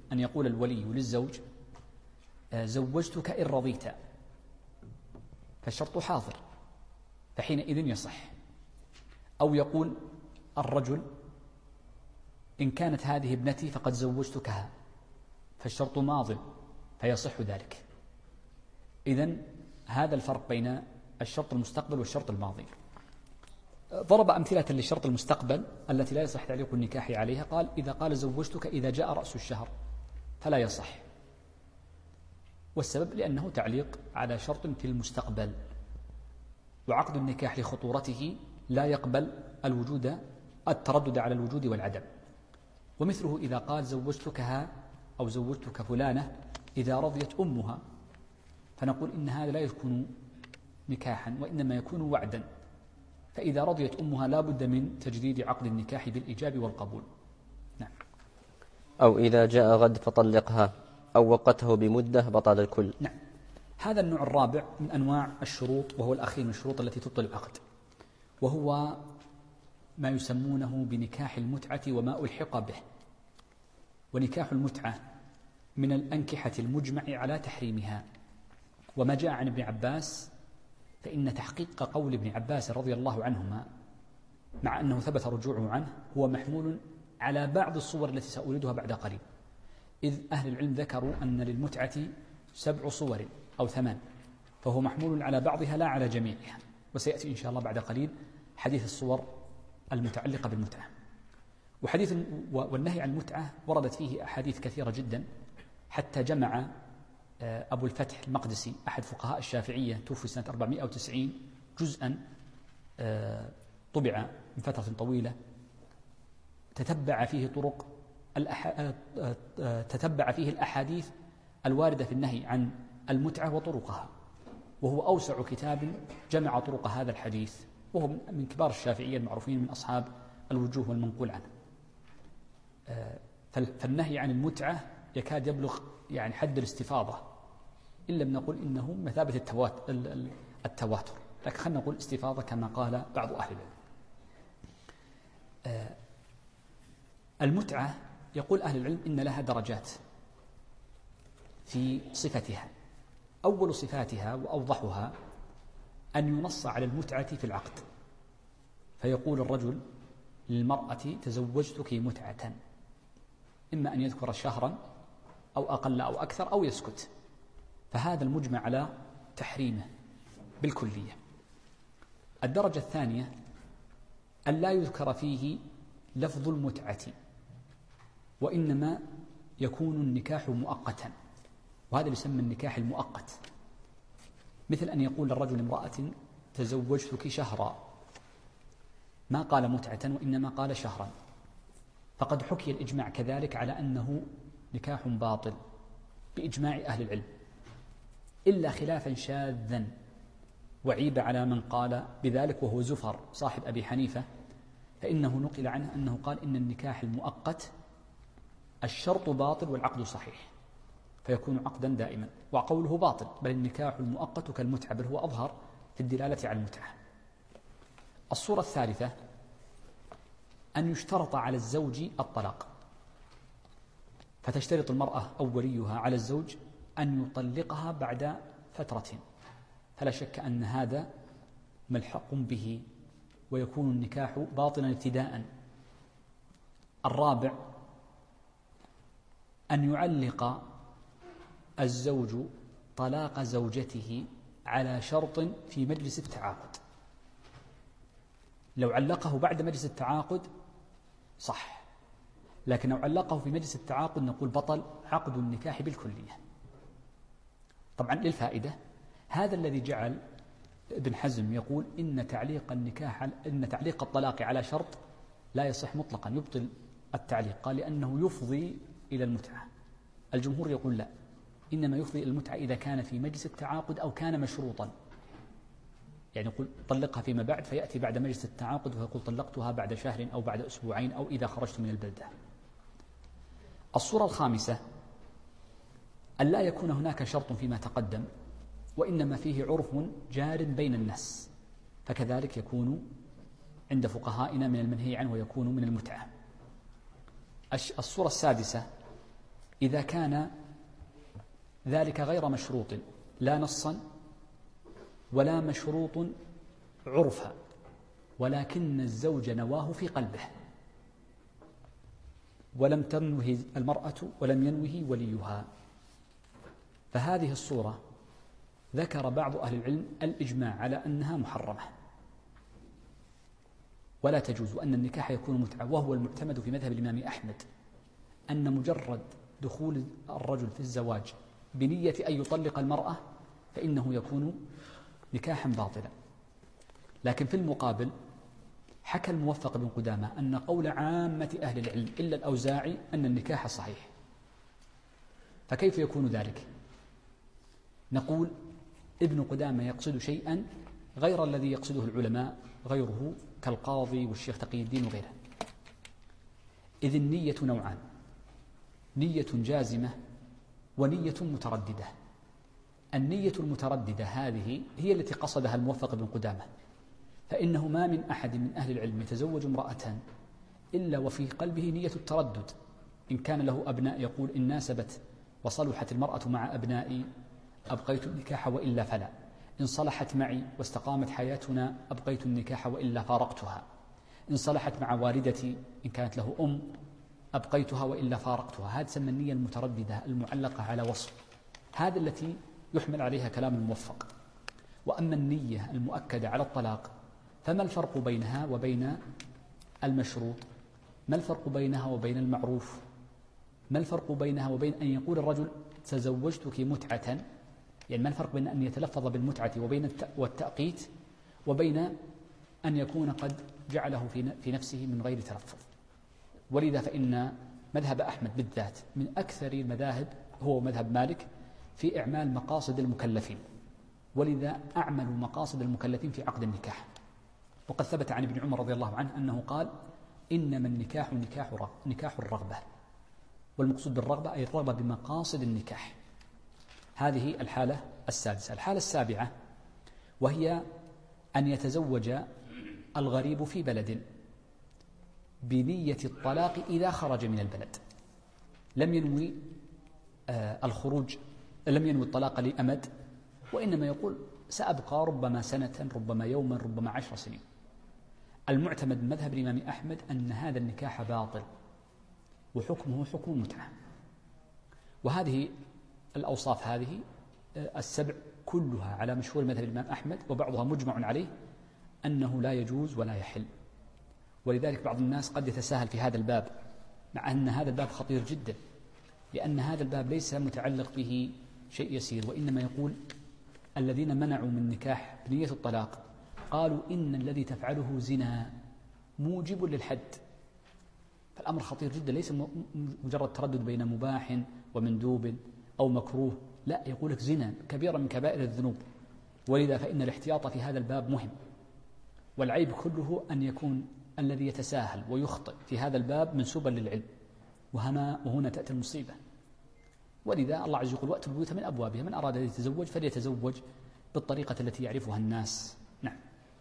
أن يقول الولي للزوج زوجتك إن رضيت، فالشرط حاضر فحينئذ يصح. أو يقول الرجل إن كانت هذه ابنتي فقد زوجتكها، فالشرط ماض فيصح ذلك. إذن هذا الفرق بين الشرط المستقبل والشرط الماضي. ضرب أمثلة للشرط المستقبل التي لا يصح تعليق النكاح عليها، قال إذا قال زوجتك إذا جاء رأس الشهر فلا يصح، والسبب لأنه تعليق على شرط في المستقبل، وعقد النكاح لخطورته لا يقبل التردد على الوجود والعدم. ومثله إذا قال زوجتكها أو زوجتك فلانة إذا رضيت أمها، فنقول إن هذا لا يكون نكاحا وإنما يكون وعدا، فإذا رضيت أمها لا بد من تجديد عقد النكاح بالإيجاب والقبول. نعم. أو إذا جاء غد فطلقها أو وقته بمدة بطل الكل. نعم. هذا النوع الرابع من أنواع الشروط، وهو الأخير من الشروط التي تبطل العقد، وهو ما يسمونه بنكاح المتعة وما ألحق به. ونكاح المتعة من الأنكحة المجمع على تحريمها، وما جاء عن ابن عباس فإن تحقيق قول ابن عباس رضي الله عنهما مع أنه ثبت رجوعه عنه هو محمول على بعض الصور التي سأوردها بعد قليل، إذ أهل العلم ذكروا أن للمتعة 7 صور أو 8، فهو محمول على بعضها لا على جميعها، وسيأتي إن شاء الله بعد قليل حديث الصور المتعلقة بالمتعة. وحديث والنهي عن المتعة وردت فيه أحاديث كثيرة جدا، حتى جمع أبو الفتح المقدسي أحد فقهاء الشافعية توفي سنة 490 جزءا طبع من فترة طويلة تتبع فيه الأحاديث الواردة في النهي عن المتعة وطرقها، وهو أوسع كتاب جمع طرق هذا الحديث، وهو من كبار الشافعية المعروفين من أصحاب الوجوه والمنقول عنه. فالنهي عن المتعة يكاد يبلغ يعني حد الاستفاضة، إن لم نقول إنه مثابة التواتر، لكن خلينا نقول استفاضة كما قال بعض أهل العلم. المتعة يقول أهل العلم إن لها درجات في صفتها. أول صفاتها وأوضحها أن ينص على المتعة في العقد، فيقول الرجل للمرأة تزوجتك متعة، إما أن يذكر شهرا أو أقل أو أكثر أو يسكت، فهذا المجمع على تحريمه بالكلية. الدرجة الثانية أن لا يذكر فيه لفظ المتعة، وإنما يكون النكاح مؤقتا، وهذا يسمى النكاح المؤقت، مثل أن يقول الرجل امرأة تزوجتك شهرا، ما قال متعة وإنما قال شهرا، فقد حكي الإجماع كذلك على أنه نكاح باطل بإجماع أهل العلم، إلا خلافا شاذا وعيب على من قال بذلك، وهو زفر صاحب أبي حنيفة، فإنه نقل عنه أنه قال إن النكاح المؤقت الشرط باطل والعقد صحيح، فيكون عقدا دائما، وقوله باطل، بل النكاح المؤقت كالمتعة، بل هو أظهر في الدلالة على المتعة. الصورة الثالثة أن يشترط على الزوج الطلاق، فتشترط المرأة أو وليها على الزوج أن يطلقها بعد فترة، فلا شك أن هذا ملحق به ويكون النكاح باطلا ابتداء. الرابع أن يعلق الزوج طلاق زوجته على شرط في مجلس التعاقد، لو علقه بعد مجلس التعاقد صح، لكن لو علقه في مجلس التعاقد نقول بطل عقد النكاح بالكلية. طبعا للفائدة، هذا الذي جعل ابن حزم يقول إن تعليق الطلاق على شرط لا يصح مطلقا، يبطل التعليق، قال لأنه يفضي إلى المتعة. الجمهور يقول لا، إنما يفضي إلى المتعة إذا كان في مجلس التعاقد أو كان مشروطا، يعني يقول طلقها فيما بعد، فيأتي بعد مجلس التعاقد ويقول طلقتها بعد شهر أو بعد أسبوعين أو إذا خرجت من البلدة. الصورة الخامسة أن لا يكون هناك شرط فيما تقدم، وإنما فيه عرف جار بين الناس، فكذلك يكون عند فقهائنا من المنهي عنه ويكون من المتعة. الصورة السادسة إذا كان ذلك غير مشروط لا نصا ولا مشروط عرفا، ولكن الزوج نواه في قلبه ولم تنوه المرأة ولم ينوه وليها، فهذه الصورة ذكر بعض أهل العلم الإجماع على أنها محرمة ولا تجوز، وأن النكاح يكون متعة. وهو المعتمد في مذهب الإمام أحمد أن مجرد دخول الرجل في الزواج بنية أن يطلق المرأة فإنه يكون نكاحا باطلا. لكن في المقابل حكى الموفق بن قدامة أن قول عامة أهل العلم إلا الأوزاعي أن النكاح صحيح. فكيف يكون ذلك؟ نقول ابن قدامة يقصد شيئا غير الذي يقصده العلماء غيره كالقاضي والشيخ تقي الدين وغيره. إذ النية نوعان: نية جازمة ونية مترددة. النية المترددة هذه هي التي قصدها الموفق بن قدامة، فإنه ما من أحد من أهل العلم يتزوج امرأة إلا وفي قلبه نية التردد. إن كان له أبناء يقول إن ناسبت وصلحت المرأة مع أبنائي أبقيت النكاح وإلا فلا، إن صلحت معي واستقامت حياتنا أبقيت النكاح وإلا فارقتها، إن صلحت مع والدتي إن كانت له أم أبقيتها وإلا فارقتها. هذا تسمى النية المترددة المعلقة على وصف، هذا التي يحمل عليها كلام الموفق. وأما النية المؤكدة على الطلاق فما الفرق بينها وبين المشروط؟ ما الفرق بينها وبين المعروف؟ ما الفرق بينها وبين أن يقول الرجل تزوجتك متعة؟ يعني ما الفرق بين أن يتلفظ بالمتعة وبين والتأقيت وبين أن يكون قد جعله في نفسه من غير تلفظ؟ ولذا فإن مذهب أحمد بالذات من أكثر المذاهب هو مذهب مالك في إعمال مقاصد المكلفين، ولذا أعملوا مقاصد المكلفين في عقد النكاح. وقد ثبت عن ابن عمر رضي الله عنه أنه قال: إنما النكاح نكاح الرغبة، والمقصود بالرغبة أي الرغبة بمقاصد النكاح. هذه الحالة السادسة. الحالة السابعة وهي أن يتزوج الغريب في بلد بنية الطلاق إذا خرج من البلد، لم ينوي الخروج، لم ينوي الطلاق لأمد، وإنما يقول سأبقى ربما سنة ربما يوما ربما 10 سنين. المعتمد من مذهب الإمام أحمد أن هذا النكاح باطل وحكمه حكم متعة. وهذه الأوصاف هذه السبع كلها على مشهور مذهب الإمام أحمد، وبعضها مجمع عليه أنه لا يجوز ولا يحل. ولذلك بعض الناس قد يتساهل في هذا الباب، مع أن هذا الباب خطير جدا، لأن هذا الباب ليس متعلق به شيء يسير، وإنما يقول الذين منعوا من نكاح بنية الطلاق قالوا إن الذي تفعله زنا موجب للحد. فالأمر خطير جدا، ليس مجرد تردد بين مباح ومندوب أو مكروه، لا، يقول لك زنا كبيرة من كبائر الذنوب. ولذا فإن الاحتياط في هذا الباب مهم، والعيب كله أن يكون الذي يتساهل ويخطئ في هذا الباب منسوبا للعلم، وهنا تأتي المصيبة. ولذا الله عز وجل يقول: وأتوا البيوت من أبوابها، من أراد أن يتزوج فليتزوج بالطريقة التي يعرفها الناس. نعم.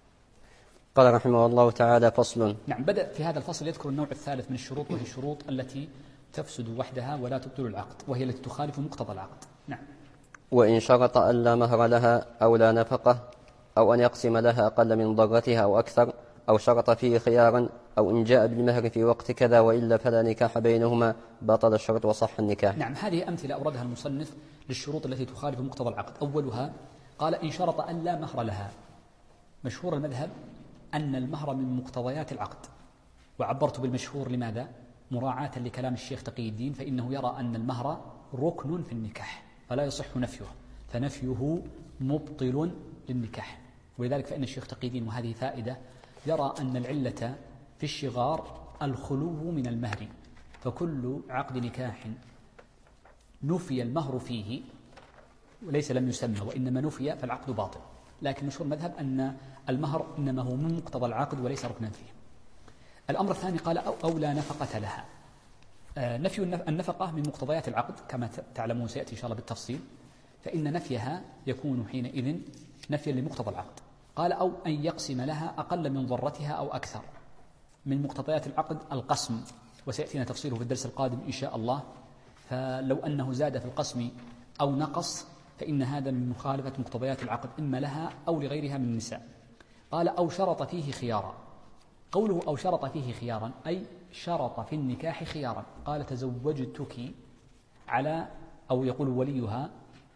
قال رحمه الله تعالى: فصل. نعم، بدأ في هذا الفصل يذكر النوع الثالث من الشروط، وهي الشروط التي تفسد وحدها ولا تبطل العقد، وهي التي تخالف مقتضى العقد. نعم. وإن شرط أن لا مهر لها أو لا نفقة، أو أن يقسم لها أقل من ضرتها أو أكثر، أو شرط فيه خيارا، أو إن جاء بالمهر في وقت كذا وإلا فلا نكاح بينهما، بطل الشرط وصح النكاح. نعم، هذه أمثلة أوردها المصنف للشروط التي تخالف مقتضى العقد. أولها قال: إن شرط أن لا مهر لها. مشهور المذهب أن المهر من مقتضيات العقد، وعبرت بالمشهور لماذا؟ مراعاة لكلام الشيخ تقي الدين، فإنه يرى أن المهر ركن في النكاح فلا يصح نفيه، فنفيه مبطل للنكاح. ولذلك فإن الشيخ تقي الدين، وهذه فائدة، يرى أن العلة في الشغار الخلو من المهر، فكل عقد نكاح نفي المهر فيه وليس لم يسمى وإنما نفي فالعقد باطل. لكن مشهور المذهب أن المهر إنما هو من مقتضى العقد وليس ركنا فيه. الأمر الثاني قال: أو لا نفقة لها. نفي النفقة من مقتضيات العقد كما تعلمون، سيأتي إن شاء الله بالتفصيل، فإن نفيها يكون حينئذ نفيا لمقتضى العقد. قال: أو أن يقسم لها أقل من ضرتها أو أكثر. من مقتضيات العقد القسم، وسيأتينا تفصيله في الدرس القادم إن شاء الله. فلو أنه زاد في القسم أو نقص فإن هذا من مخالفة مقتضيات العقد إما لها أو لغيرها من النساء. قال أو شرط فيه خيارا. قوله أو شرط فيه خيارا أي شرط في النكاح خيارا. قال تزوجتك على، أو يقول وليها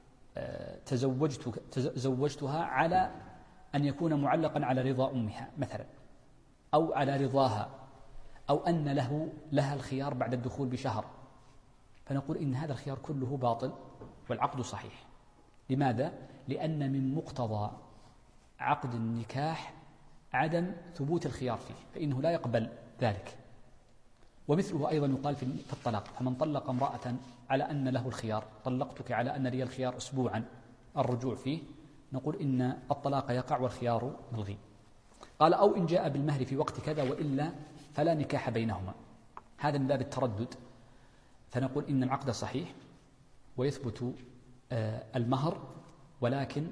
تزوجتها على أن يكون معلقا على رضا أمها مثلا، أو على رضاها، أو أن لها الخيار بعد الدخول بشهر، فنقول إن هذا الخيار كله باطل والعقد صحيح. لماذا؟ لأن من مقتضى عقد النكاح عدم ثبوت الخيار فيه، فإنه لا يقبل ذلك. ومثله أيضا يقال في الطلاق، فمن طلق امرأة على أن له الخيار، طلقتك على أن لي الخيار أسبوعا الرجوع فيه، نقول إن الطلاق يقع والخيار ملغي. قال أو إن جاء بالمهر في وقت كذا وإلا فلا نكاح بينهما، هذا من باب التردد، فنقول إن العقد صحيح ويثبت المهر، ولكن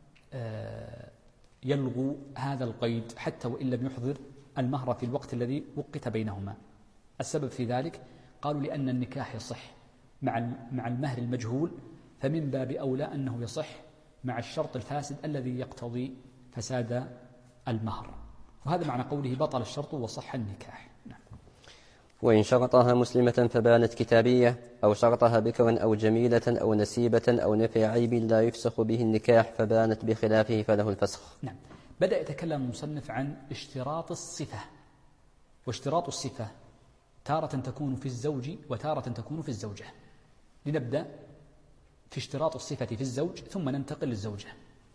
يلغو هذا القيد حتى وإن لم يحضر المهر في الوقت الذي وقت بينهما. السبب في ذلك قالوا لأن النكاح يصح مع المهر المجهول، فمن باب أولى أنه يصح مع الشرط الفاسد الذي يقتضي فساد المهر. وهذا معنى قوله بطل الشرط وصح النكاح. نعم. وإن شرطها مسلمة فبانت كتابية، أو شرطها بكرا أو جميلة أو نسيبة أو نفي عيب لا يفسخ به النكاح فبانت بخلافه فله الفسخ. نعم. بدأ يتكلم المصنف عن اشتراط الصفة، واشتراط الصفة تارة تكون في الزوج وتارة تكون في الزوجة. لنبدأ في اشتراط الصفة في الزوج ثم ننتقل للزوجة.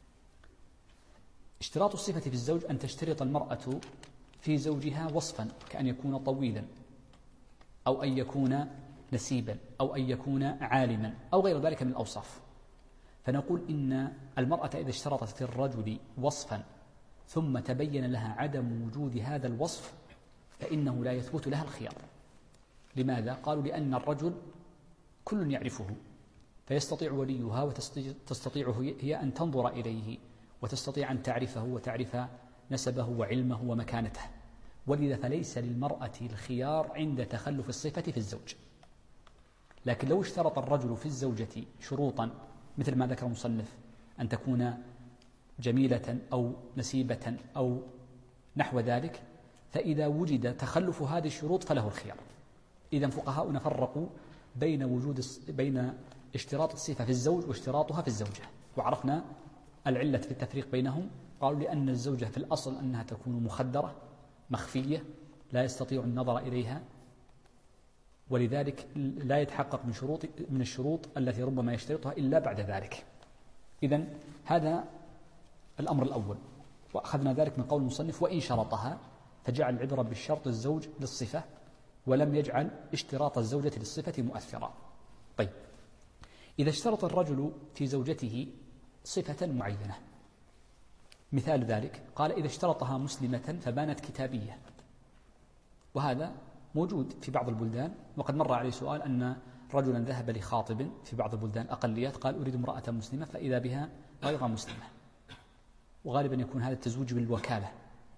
اشتراط الصفة في الزوج أن تشترط المرأة في زوجها وصفا، كأن يكون طويلا، أو أن يكون نسيبا، أو أن يكون عالما، أو غير ذلك من الأوصاف. فنقول إن المرأة إذا اشترطت في الرجل وصفا ثم تبين لها عدم وجود هذا الوصف فإنه لا يثبت لها الخيار. لماذا؟ قالوا لأن الرجل كل يعرفه، فيستطيع وليها وتستطيع هي أن تنظر إليه وتستطيع أن تعرفه وتعرف نسبه وعلمه ومكانته، ولذا فليس للمرأة الخيار عند تخلف الصفة في الزوج. لكن لو اشترط الرجل في الزوجة شروطا مثل ما ذكر المصنف أن تكون جميلة أو نسيبة أو نحو ذلك، فإذا وجد تخلف هذه الشروط فله الخيار. إذن فقهاؤنا فرقوا بين اشتراط الصفة في الزوج واشتراطها في الزوجة، وعرفنا العلة في التفريق بينهم. قالوا لأن الزوجة في الأصل أنها تكون مخدرة مخفية لا يستطيع النظر إليها، ولذلك لا يتحقق من الشروط التي ربما يشترطها إلا بعد ذلك. إذن هذا الأمر الأول، وأخذنا ذلك من قول المصنف وإن شرطها، فجعل العبرة بالشرط الزوج للصفة ولم يجعل اشتراط الزوجة للصفة مؤثرا. طيب، إذا اشترط الرجل في زوجته صفة معينة، مثال ذلك قال إذا اشترطها مسلمة فبانت كتابية، وهذا موجود في بعض البلدان. وقد مر عليه سؤال أن رجلا ذهب لخاطب في بعض البلدان أقليات قال أريد امرأة مسلمة فإذا بها غير مسلمة، وغالبا يكون هذا التزويج بالوكالة،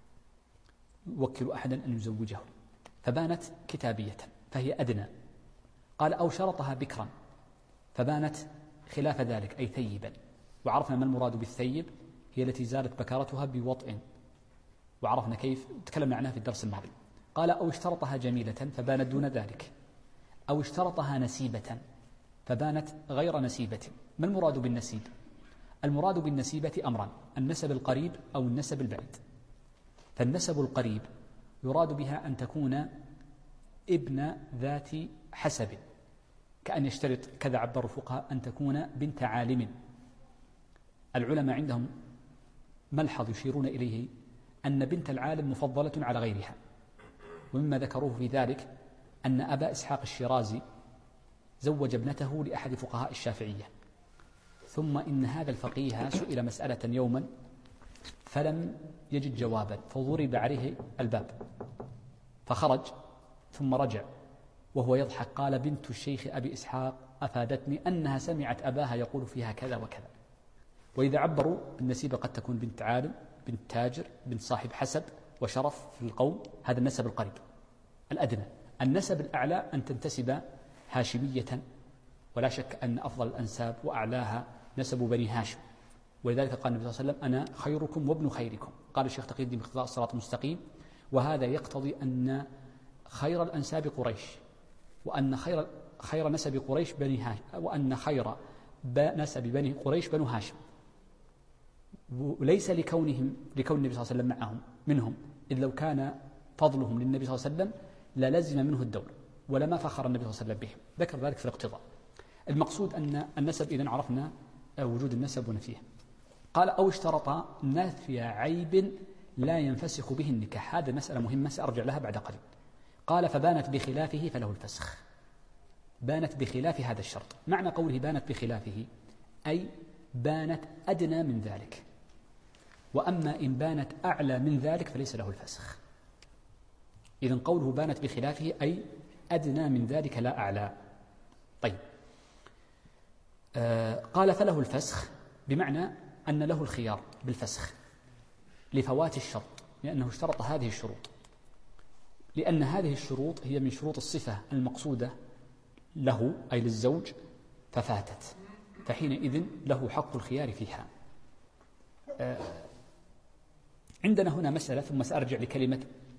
يوكل أحدا أن يزوجه، فبانت كتابية فهي أدنى. قال أو شرطها بكرا فبانت خلاف ذلك أي ثيبا، وعرفنا ما المراد بالثيب، هي التي زالت بكارتها بوطء، وعرفنا كيف تكلمنا عنها في الدرس الماضي. قال أو اشترطها جميلة فبانت دون ذلك، أو اشترطها نسيبة فبانت غير نسيبة. ما المراد بالنسيب؟ المراد بالنسيبة أمران: النسب القريب أو النسب البعيد. فالنسب القريب يراد بها أن تكون ابن ذات حسب، كأن يشترط كذا عبر الفقهاء أن تكون بنت عالم. العلماء عندهم ملحظ يشيرون إليه أن بنت العالم مفضلة على غيرها، ومما ذكروه في ذلك أن أبا إسحاق الشيرازي زوج ابنته لأحد فقهاء الشافعية، ثم إن هذا الفقيه سئل مسألة يوما فلم يجد جوابا، فضرب عليه الباب فخرج ثم رجع وهو يضحك، قال بنت الشيخ أبي إسحاق أفادتني أنها سمعت أباها يقول فيها كذا وكذا. وإذا عبروا بالنسيبة قد تكون بنت عالم، بنت تاجر، بنت صاحب حسب وشرف في القوم، هذا النسب القريب الأدنى. النسب الأعلى أن تنتسب هاشمية ولا شك أن أفضل الأنساب وأعلاها نسب بني هاشم، ولذلك قال النبي صلى الله عليه وسلم أنا خيركم وابن خيركم. قال الشيخ تقي الدين باقتضاء الصراط المستقيم: وهذا يقتضي أن خير الأنساب قريش، وأن خير نسب قريش بني هاشم، وأن خير نسب بني قريش بنو هاشم، وليس لكون النبي صلى الله عليه وسلم منهم، إذ لو كان فضلهم للنبي صلى الله عليه وسلم للزم منه الدور، ولما فخر النبي صلى الله عليه وسلم بهم. ذكر ذلك في الاقتضاء. المقصود أن النسب، إذن عرفنا وجود النسب ونفيه. قال: أو اشترط نفي عيب لا ينفسخ به النكاح. هذا مسألة مهمة سأرجع لها بعد قليل. قال: فبانت بخلافه فله الفسخ. بانت بخلاف هذا الشرط. معنى قوله بانت بخلافه أي بانت أدنى من ذلك، وأما إن بانت أعلى من ذلك فليس له الفسخ. إذن قوله بانت بخلافه أي أدنى من ذلك لا أعلى. طيب، قال: فله الفسخ بمعنى أن له الخيار بالفسخ لفوات الشرط، لأنه اشترط هذه الشروط، لأن هذه الشروط هي من شروط الصفة المقصودة له أي للزوج ففاتت، فحينئذ له حق الخيار فيها. عندنا هنا مسألة، ثم سأرجع لكلمة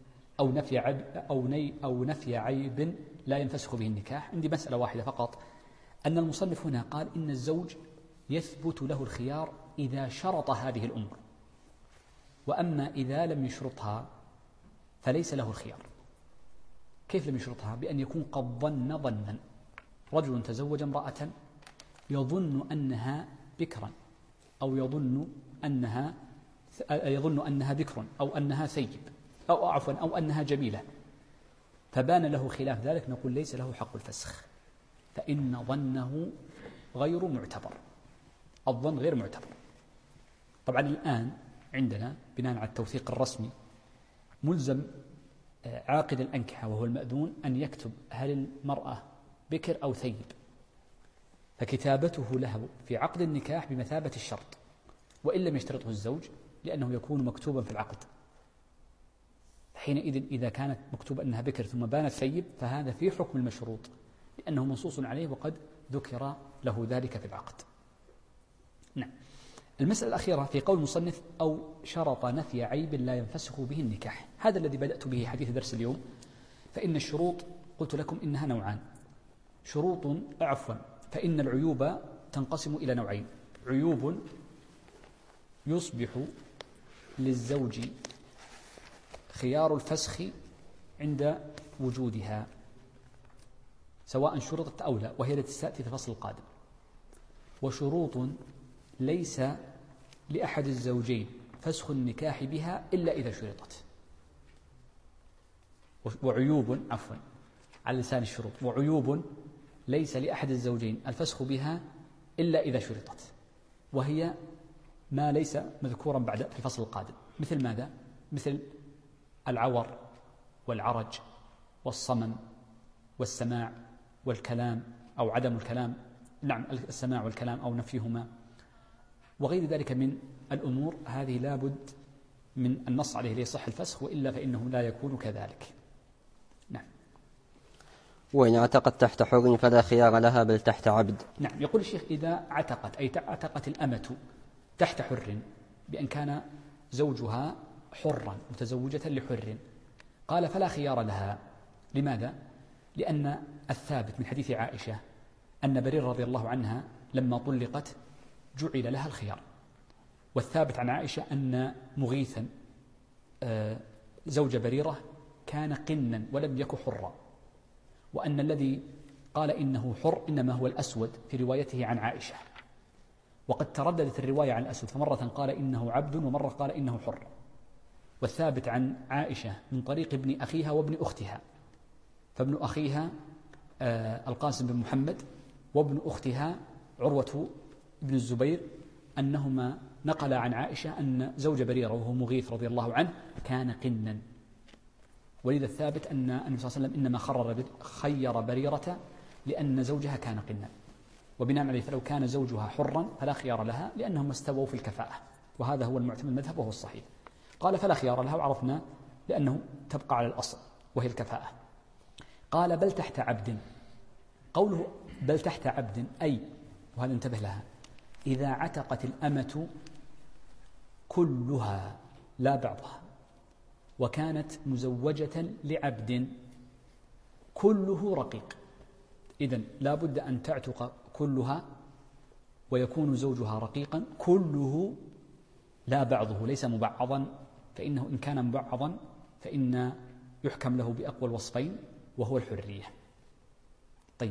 أو نفي عيب لا ينفسخ به النكاح. عندي مسألة واحدة فقط، أن المصنف هنا قال إن الزوج يثبت له الخيار إذا شرط هذه الأمور، وأما إذا لم يشرطها فليس له الخيار. كيف لم يشرطها؟ بأن يكون قد ظن ظنا. رجل تزوج امرأة يظن أنها بكرا، أو يظن أنها بكر، أو أنها ثيب، أو عفوا أو أنها جميلة، فبان له خلاف ذلك، نقول ليس له حق الفسخ، فإن ظنه غير معتبر. الظن غير معتبر. طبعا الآن عندنا بناء على التوثيق الرسمي ملزم عاقد الأنكحة وهو المأذون أن يكتب هل المرأة بكر أو ثيب، فكتابته له في عقد النكاح بمثابة الشرط، وإن لم يشترطه الزوج لأنه يكون مكتوبا في العقد. حينئذ إذا كانت مكتوبة أنها بكر ثم بانت ثيب فهذا في حكم المشروط، لأنه منصوص عليه وقد ذكر له ذلك في العقد. نعم. المسألة الأخيرة في قول المصنف أو شرط نفي عيب لا ينفسخ به النكاح، هذا الذي بدأت به حديث درس اليوم. فإن الشروط قلت لكم إنها نوعان، فإن العيوب تنقسم إلى نوعين: عيوب يصبح للزوج خيار الفسخ عند وجودها سواء شرطت أو لا، وهي التي ستأتي في الفصل القادم. وشروط ليس لأحد الزوجين فسخ النكاح بها إلا إذا شرطت. وعيوب على لسان الشروط، وعيوب ليس لأحد الزوجين الفسخ بها إلا إذا شرطت، وهي ما ليس مذكورا بعد في الفصل القادم. مثل ماذا؟ مثل العور والعرج والصمم والسماع والكلام أو عدم الكلام، نعم السماع والكلام أو نفيهما، وغير ذلك من الأمور. هذه لابد من النص عليه ليصح الفسخ، وإلا فإنه لا يكون كذلك. نعم. وإن اعتقت تحت حر فلا خيار لها بل تحت عبد. نعم. يقول الشيخ إذا اعتقت، أي اعتقت الأمة تحت حر، بأن كان زوجها حرا متزوجة لحر، قال فلا خيار لها. لماذا؟ لأن الثابت من حديث عائشة أن بريرة رضي الله عنها لما طلقت جعل لها الخيار، والثابت عن عائشة أن مغيثا زوج بريرة كان قنا ولم يك حرا، وأن الذي قال إنه حر إنما هو الأسود في روايته عن عائشة، وقد ترددت الرواية عن الأسود، فمرة قال إنه عبد ومرة قال إنه حر. والثابت عن عائشة من طريق ابن أخيها وابن أختها، فابن أخيها القاسم بن محمد، وابن أختها عروة بن الزبير، أنهما نقل عن عائشة أن زوج بريرة وهو مغيث رضي الله عنه كان قنا، ولذا الثابت أن النبي صلى الله عليه وسلم إنما خير بريرة لأن زوجها كان قنا، وبناء عليه فلو كان زوجها حرا فلا خيار لها لأنهم استووا في الكفاءة، وهذا هو المعتمد المذهب وهو الصحيح. قال فلا خيار لها، وعرفنا لأنه تبقى على الأصل وهي الكفاءة. قال بل تحت عبد. قوله بل تحت عبد، أي وهذا انتبه لها إذا عتقت الأمة كلها لا بعضها وكانت مزوجة لعبد كله رقيق، إذن لا بد أن تعتق كلها ويكون زوجها رقيقا كله لا بعضه ليس مبعضا، فإنه إن كان مبعضا فإن يحكم له بأقوى الوصفين وهو الحرية. طيب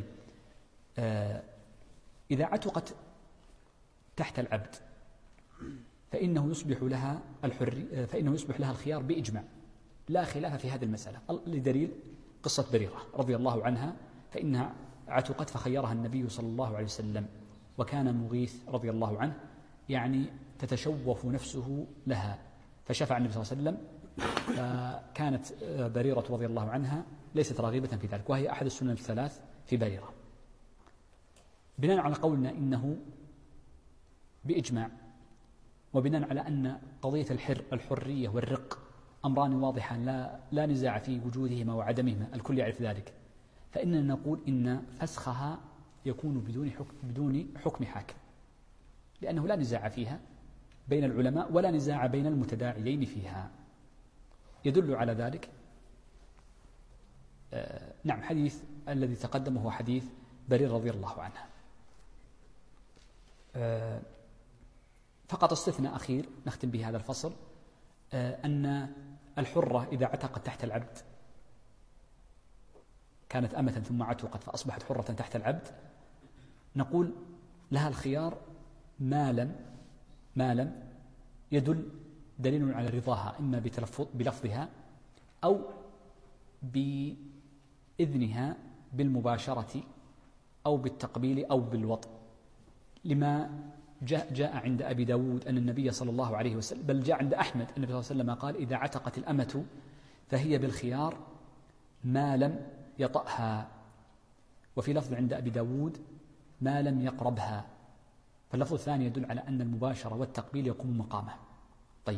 إذا عتقت تحت العبد فإنه يصبح لها الخيار بإجماع، لا خلاف في هذه المسألة، لدليل قصة بريرة رضي الله عنها، فإنها عتقت فخيرها النبي صلى الله عليه وسلم، وكان مغيث رضي الله عنه يعني تتشوف نفسه لها، فشفع النبي صلى الله عليه وسلم، فكانت بريرة رضي الله عنها ليست راغبة في ذلك، وهي أحد السنن الثلاث في بريرة. بناء على قولنا إنه بإجماع، وبناء على أن قضية الحرية والرق أمران واضحان لا نزاع في وجودهما وعدمهما، الكل يعرف ذلك، فإننا نقول إن فسخها يكون بدون حكم حاكم، لأنه لا نزاع فيها بين العلماء ولا نزاع بين المتداعيين فيها. يدل على ذلك نعم حديث الذي تقدم هو حديث برير رضي الله عنها. فقط استثناء أخير نختم به هذا الفصل، أن الحرة إذا عتقت تحت العبد، كانت أمة ثم عتقت فأصبحت حرة تحت العبد، نقول لها الخيار ما لم يدل دليل على رضاها، إما بلفظها أو بإذنها بالمباشرة أو بالتقبيل أو بالوطء، لما جاء عند أبي داود أن النبي صلى الله عليه وسلم، بل جاء عند أحمد النبي صلى الله عليه وسلم قال إذا عتقت الأمة فهي بالخيار ما لم يطأها، وفي لفظ عند أبي داود ما لم يقربها، فاللفظ الثاني يدل على أن المباشرة والتقبيل يقوم مقامه. طيب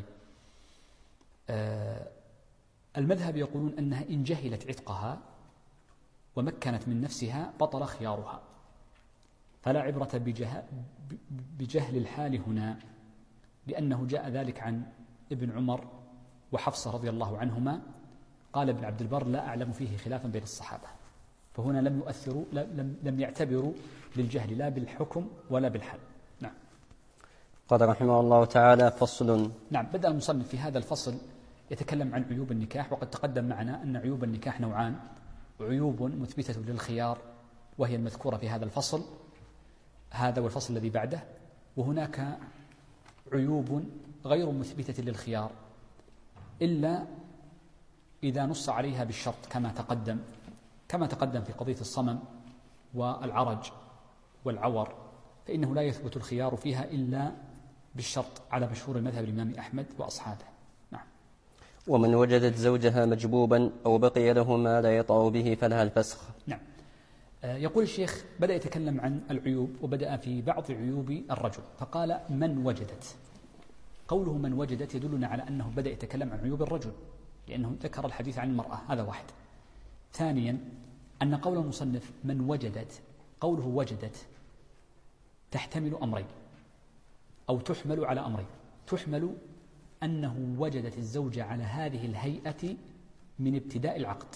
المذهب يقولون أنها إن جهلت عتقها ومكنت من نفسها بطل خيارها، فلا عبرة بجهل الحال هنا، لأنه جاء ذلك عن ابن عمر وحفصة رضي الله عنهما. قال ابن عبد البر لا أعلم فيه خلافا بين الصحابة، فهنا لم يعتبروا بالجهل لا بالحكم ولا بالحال. نعم. قال رحمه الله تعالى فصل. نعم، بدأ المصنف في هذا الفصل يتكلم عن عيوب النكاح، وقد تقدم معنا أن عيوب النكاح نوعان، عيوب مثبتة للخيار وهي المذكورة في هذا الفصل هذا والفصل الذي بعده، وهناك عيوب غير مثبتة للخيار إلا إذا نص عليها بالشرط كما تقدم في قضية الصمم والعرج والعور، فإنه لا يثبت الخيار فيها إلا بالشرط على مشهور المذهب الإمام أحمد وأصحابه. نعم. ومن وجدت زوجها مجبوبا أو بقي له ما لا يطأ به فلها الفسخ. نعم. يقول الشيخ بدأ يتكلم عن العيوب، وبدأ في بعض عيوب الرجل فقال من وجدت. قوله من وجدت يدلنا على أنه بدأ يتكلم عن عيوب الرجل، لأنه ذكر الحديث عن المرأة، هذا واحد. ثانيا أن قول المصنف من وجدت، قوله وجدت تحتمل أمرين أو تحمل على أمرين. تحمل أنه وجدت الزوجة على هذه الهيئة من ابتداء العقد،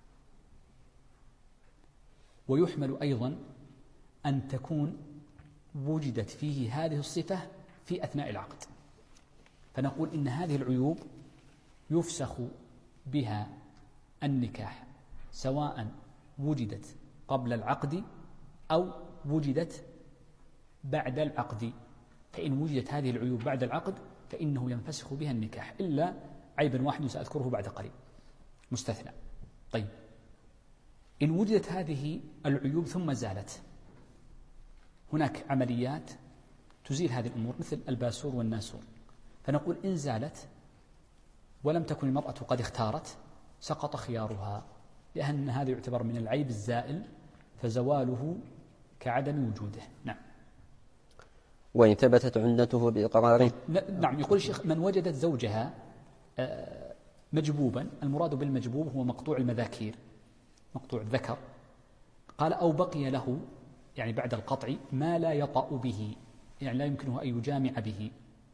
ويحمل أيضا أن تكون وجدت فيه هذه الصفة في أثناء العقد، فنقول إن هذه العيوب يفسخ بها النكاح سواء وجدت قبل العقد أو وجدت بعد العقد، فإن وجدت هذه العيوب بعد العقد فإنه ينفسخ بها النكاح، إلا عيبا واحد سأذكره بعد قليل مستثنى. طيب إن وجدت هذه العيوب ثم زالت، هناك عمليات تزيل هذه الأمور مثل الباسور والناسور، فنقول إن زالت ولم تكن المرأة قد اختارت سقط خيارها، لأن هذا يعتبر من العيب الزائل فزواله كعدم وجوده. نعم. وإن ثبتت عندته بإقراره. نعم. يقول الشيخ من وجدت زوجها مجبوبا، المراد بالمجبوب هو مقطوع المذاكير، مقطوع الذكر. قال أو بقي له يعني بعد القطع ما لا يطأ به، يعني لا يمكنه أن يجامع به.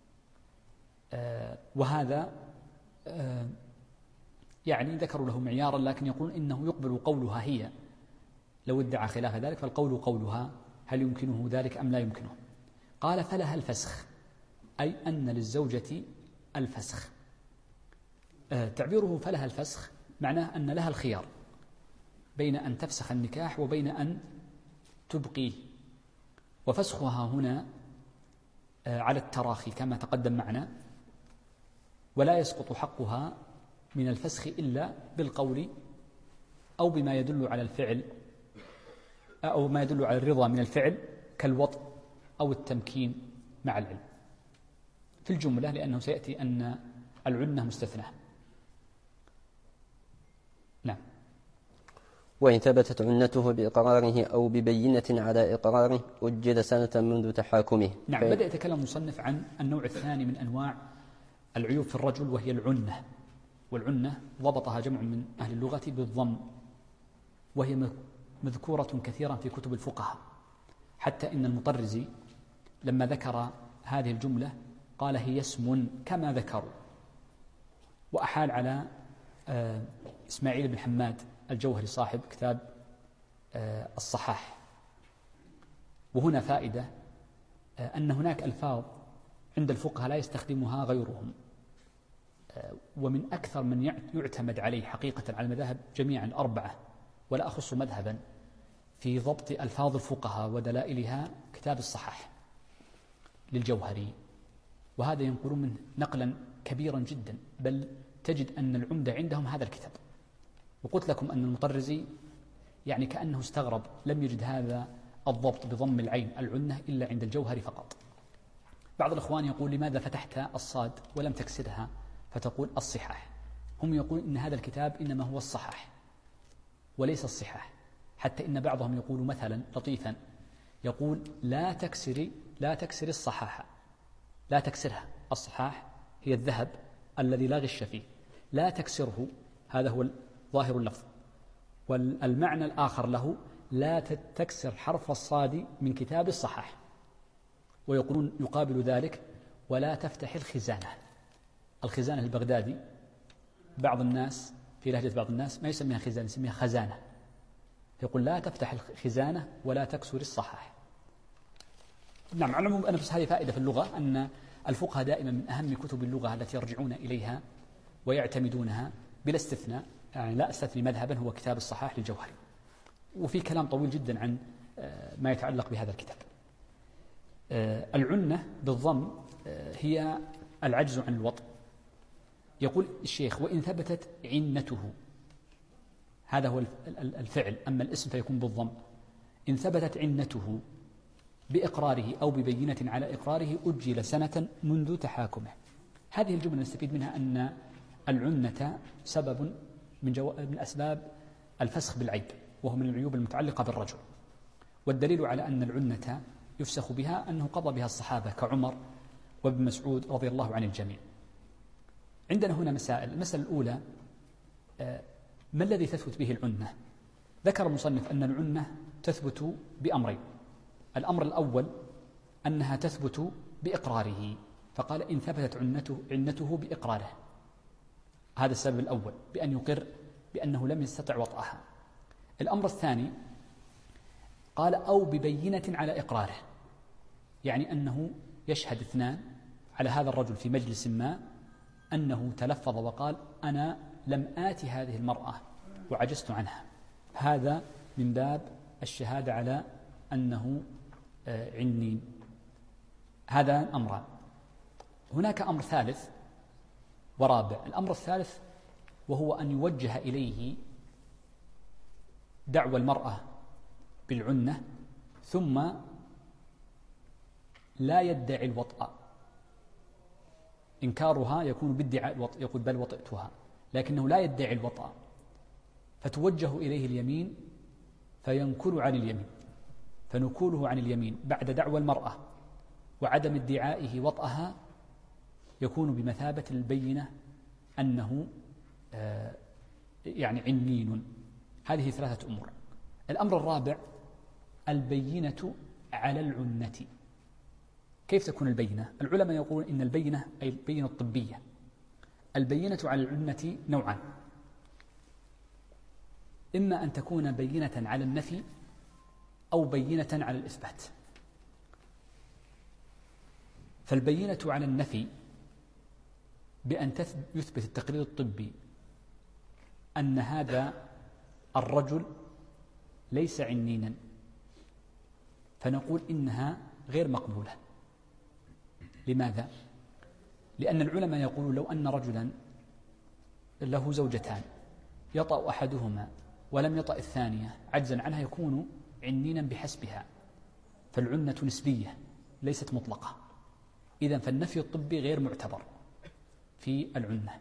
وهذا يعني ذكروا له معيارا، لكن يقول إنه يقبل قولها هي، لو ادعى خلاف ذلك فالقول قولها، هل يمكنه ذلك أم لا يمكنه؟ قال فلها الفسخ، أي أن للزوجة الفسخ. تعبيره فلها الفسخ معناه أن لها الخيار بين أن تفسخ النكاح وبين أن تبقيه، وفسخها هنا على التراخي كما تقدم معنا، ولا يسقط حقها من الفسخ إلا بالقول أو بما يدل على الفعل، أو ما يدل على الرضا من الفعل كالوطء أو التمكين مع العلم في الجملة، لأنه سيأتي أن العنة مستثنى. نعم. وإن ثبتت عنته بإقراره أو ببينة على إقراره أجل سنة منذ تحاكمه. نعم. بدأ يتكلم المصنف عن النوع الثاني من أنواع العيوب في الرجل، وهي العنة. والعنة ضبطها جمع من أهل اللغة بالضم، وهي مذكورة كثيرا في كتب الفقهاء، حتى إن المطرزي لما ذكر هذه الجملة قال هي اسم كما ذكروا، وأحال على إسماعيل بن حماد الجوهري صاحب كتاب الصحاح. وهنا فائدة، أن هناك ألفاظ عند الفقهاء لا يستخدمها غيرهم، ومن أكثر من يعتمد عليه حقيقة على المذاهب جميعا الأربعة، ولا أخص مذهبا في ضبط ألفاظ الفقهاء ودلائلها كتاب الصحاح للجوهري، وهذا ينقلون منه نقلا كبيرا جدا، بل تجد أن العمدة عندهم هذا الكتاب. وقلت لكم أن المطرزي يعني كأنه استغرب، لم يجد هذا الضبط بضم العين العنة إلا عند الجوهري فقط. بعض الإخوان يقول لماذا فتحت الصاد ولم تكسرها فتقول الصحاح؟ هم يقول إن هذا الكتاب إنما هو الصحاح وليس الصحاح، حتى إن بعضهم يقول مثلا لطيفا، يقول لا تكسر الصحاح، لا تكسرها. الصحاح هي الذهب الذي لا غش فيه، لا تكسره، هذا هو ظاهر اللفظ. والمعنى الآخر له لا تكسر حرف الصاد من كتاب الصحاح. ويقولون يقابل ذلك ولا تفتح الخزانة. الخزانة البغدادي بعض الناس في لهجة بعض الناس ما يسميها خزانة، يسميها خزانة. يقول لا تفتح الخزانة ولا تكسر الصحاح. نعم. على العموم أنا بس هذه فائدة في اللغة، أن الفقهاء دائما من أهم كتب اللغة التي يرجعون إليها ويعتمدونها بلا استثناء، يعني لا أستثني مذهبا، هو كتاب الصحاح للجوهري. وفي كلام طويل جدا عن ما يتعلق بهذا الكتاب. العنة بالضم هي العجز عن الوطء. يقول الشيخ وإن ثبتت عنته، هذا هو الفعل، أما الاسم فيكون بالضم. إن ثبتت عنته بإقراره أو ببينة على إقراره أجل سنة منذ تحاكمه. هذه الجملة نستفيد منها أن العنة سبب من أسباب الفسخ بالعيب، وهو من العيوب المتعلقة بالرجل. والدليل على أن العنة يفسخ بها أنه قضى بها الصحابة كعمر وابن مسعود رضي الله عن الجميع. عندنا هنا مسائل. المسألة الأولى، ما الذي تثبت به العنة؟ ذكر المصنف أن العنة تثبت بأمرين. الأمر الأول أنها تثبت بإقراره، فقال إن ثبتت عنته بإقراره، هذا السبب الأول، بأن يقر بأنه لم يستطع وطئها. الأمر الثاني قال أو ببينة على إقراره، يعني أنه يشهد اثنان على هذا الرجل في مجلس ما أنه تلفظ وقال أنا لم آتي هذه المرأة وعجزت عنها، هذا من باب الشهادة على أنه عني. هذا أمران. هناك أمر ثالث ورابع. الأمر الثالث وهو أن يوجه إليه دعوى المرأة بالعنة ثم لا يدعي الوطأ. إنكارها يكون بادعاء الوطأ، يقول بل وطئتها، لكنه لا يدعي الوطأ، فتوجه إليه اليمين فينكل عن اليمين، فنكوله عن اليمين بعد دعوى المرأة وعدم ادعائه وطأها يكون بمثابة البينة أنه يعني عنين. هذه ثلاثة أمور. الأمر الرابع البينة على العنة. كيف تكون البينة؟ العلماء يقولون إن البينة أي البينة الطبية، البينة على العنة نوعان: إما أن تكون بينة على النفي أو بينة على الإثبات. فالبينة على النفي بأن يثبت التقرير الطبي أن هذا الرجل ليس عنينا، فنقول إنها غير مقبولة. لماذا؟ لأن العلماء يقولون لو أن رجلا له زوجتان يطأ أحدهما ولم يطأ الثانية عجزا عنها يكون عنينا بحسبها، فالعنة نسبية ليست مطلقة. إذن فالنفي الطبي غير معتبر في العنة.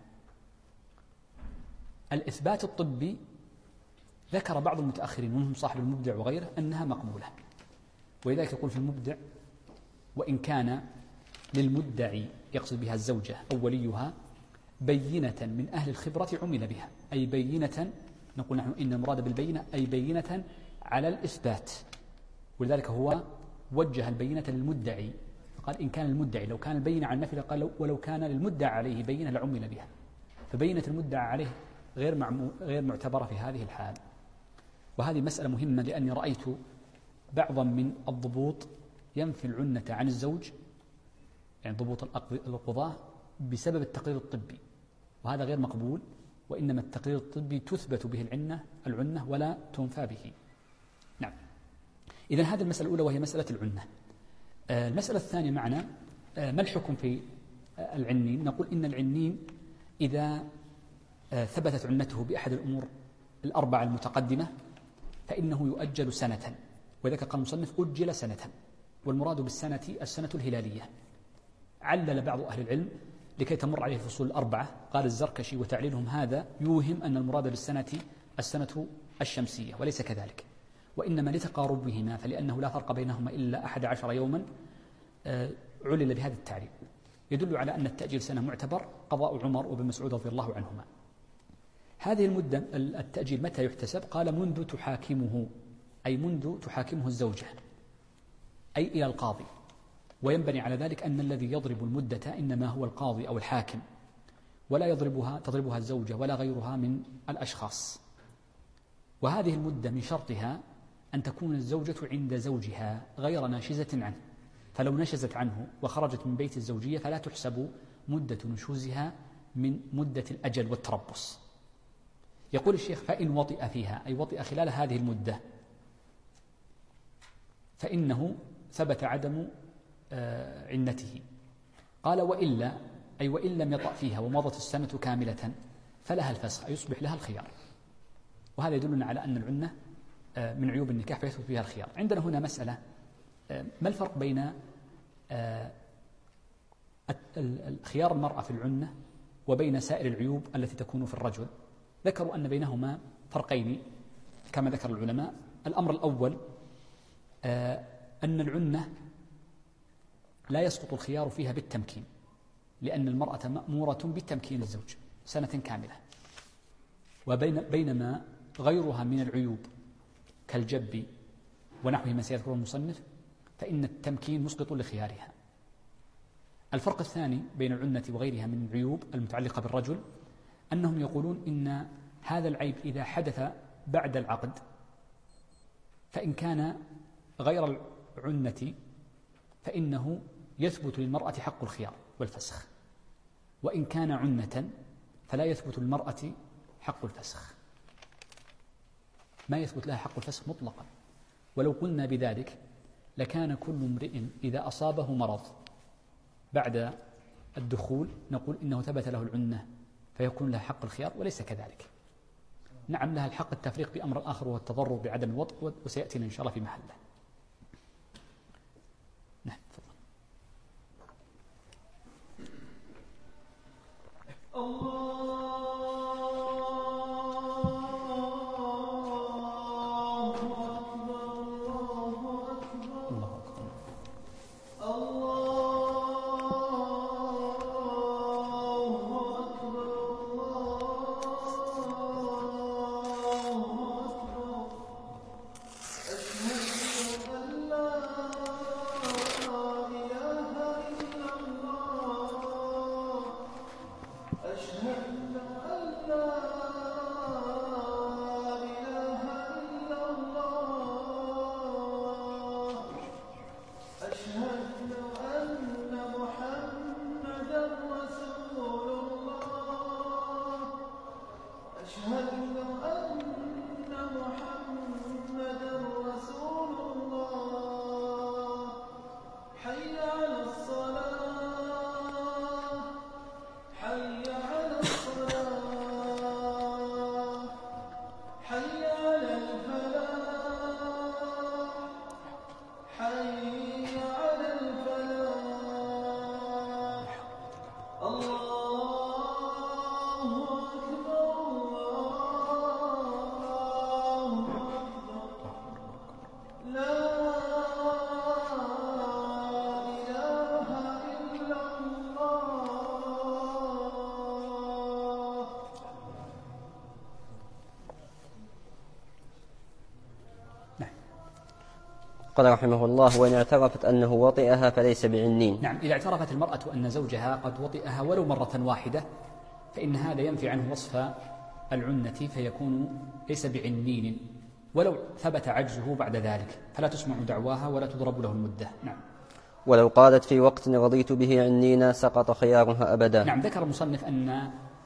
الإثبات الطبي ذكر بعض المتأخرين ومنهم صاحب المبدع وغيره أنها مقبولة، ولذلك يقول في المبدع: وإن كان للمدعي، يقصد بها الزوجة أو وليها، بينة من أهل الخبرة عمل بها، أي بينة، نقول نحن إن المراد بالبينة أي بينة على الإثبات. ولذلك هو وجه البينة للمدعي، فقال إن كان المدعي، لو كان البينة عن النفي لقال ولو كان للمدعى عليه بينة لعمل بها، فبينة المدعى عليه غير معتبرة في هذه الحال. وهذه مسألة مهمة، لأني رأيت بعضا من الضبوط ينفي العنة عن الزوج، يعني ضبوط القضاة، بسبب التقرير الطبي، وهذا غير مقبول. وإنما التقرير الطبي تثبت به العنة ولا تنفى به. نعم. إذن هذه المسألة الأولى وهي مسألة العنة. المسألة الثانية معنا ما الحكم في العنين؟ نقول إن العنين إذا ثبتت عنته بأحد الأمور الأربعة المتقدمة فإنه يؤجل سنة، وذلك قال المصنف: أجل سنة، والمراد بالسنة السنة الهلالية. علل بعض أهل العلم لكي تمر عليه الفصول الأربعة، قال الزركشي: وتعليلهم هذا يوهم أن المراد بالسنة السنة الشمسية، وليس كذلك، وإنما لتقاربهما، فلأنه لا فرق بينهما إلا 11 يوما علل بهذا التعليل، يدل على أن التأجيل سنة معتبر، قضاء عمر وابن مسعود رضي الله عنهما. هذه المدة التأجيل متى يحتسب؟ قال: منذ تحاكمه، أي منذ تحاكمه الزوجة، أي إلى القاضي. وينبني على ذلك أن الذي يضرب المدة إنما هو القاضي أو الحاكم، ولا تضربها الزوجة ولا غيرها من الأشخاص. وهذه المدة من شرطها أن تكون الزوجة عند زوجها غير ناشزة عنه، فلو نشزت عنه وخرجت من بيت الزوجية فلا تحسب مدة نشوزها من مدة الأجل والتربص. يقول الشيخ: فإن وطئ فيها، أي وطئ خلال هذه المدة، فإنه ثبت عدم عنته. قال: وإلا، أي وإن لم يطأ فيها ومضت السنة كاملة فلها الفسخ، أي يصبح لها الخيار. وهذا يدلنا على أن العنة من عيوب النكاح فيثبت فيها الخيار. عندنا هنا مسألة: ما الفرق بين خيار المرأة في العنة وبين سائر العيوب التي تكون في الرجل؟ ذكروا أن بينهما فرقين كما ذكر العلماء. الأمر الأول أن العنة لا يسقط الخيار فيها بالتمكين، لأن المرأة مأمورة بتمكين الزوج سنة كاملة، بينما غيرها من العيوب كالجب ونحوه ما سيذكره المصنف فإن التمكين مسقط لخيارها. الفرق الثاني بين العنة وغيرها من العيوب المتعلقة بالرجل أنهم يقولون إن هذا العيب إذا حدث بعد العقد فإن كان غير العنة فإنه يثبت للمرأة حق الخيار والفسخ، وإن كان عنة فلا يثبت للمرأة حق الفسخ، ما يثبت لها حق الفسخ مطلقا. ولو قلنا بذلك لكان كل امرئ إذا أصابه مرض بعد الدخول نقول إنه ثبت له العنة فيكون لها حق الخيار، وليس كذلك. نعم، لها الحق التفريق بأمر آخر وهو التضرر بعدم الوطء، وسيأتينا إن شاء الله في محله. نعم، تفضل. قال رحمه الله: وإن اعترفت أنه وطئها فليس بعنين. نعم، إذا اعترفت المرأة أن زوجها قد وطئها ولو مرة واحدة فإن هذا ينفي عنه وصف العنة فيكون ليس بعنين ولو ثبت عجزه بعد ذلك، فلا تسمع دعواها ولا تضرب له المدة. نعم. ولو قالت في وقت رضيت به عنينا سقط خيارها أبدا. نعم، ذكر المصنف أن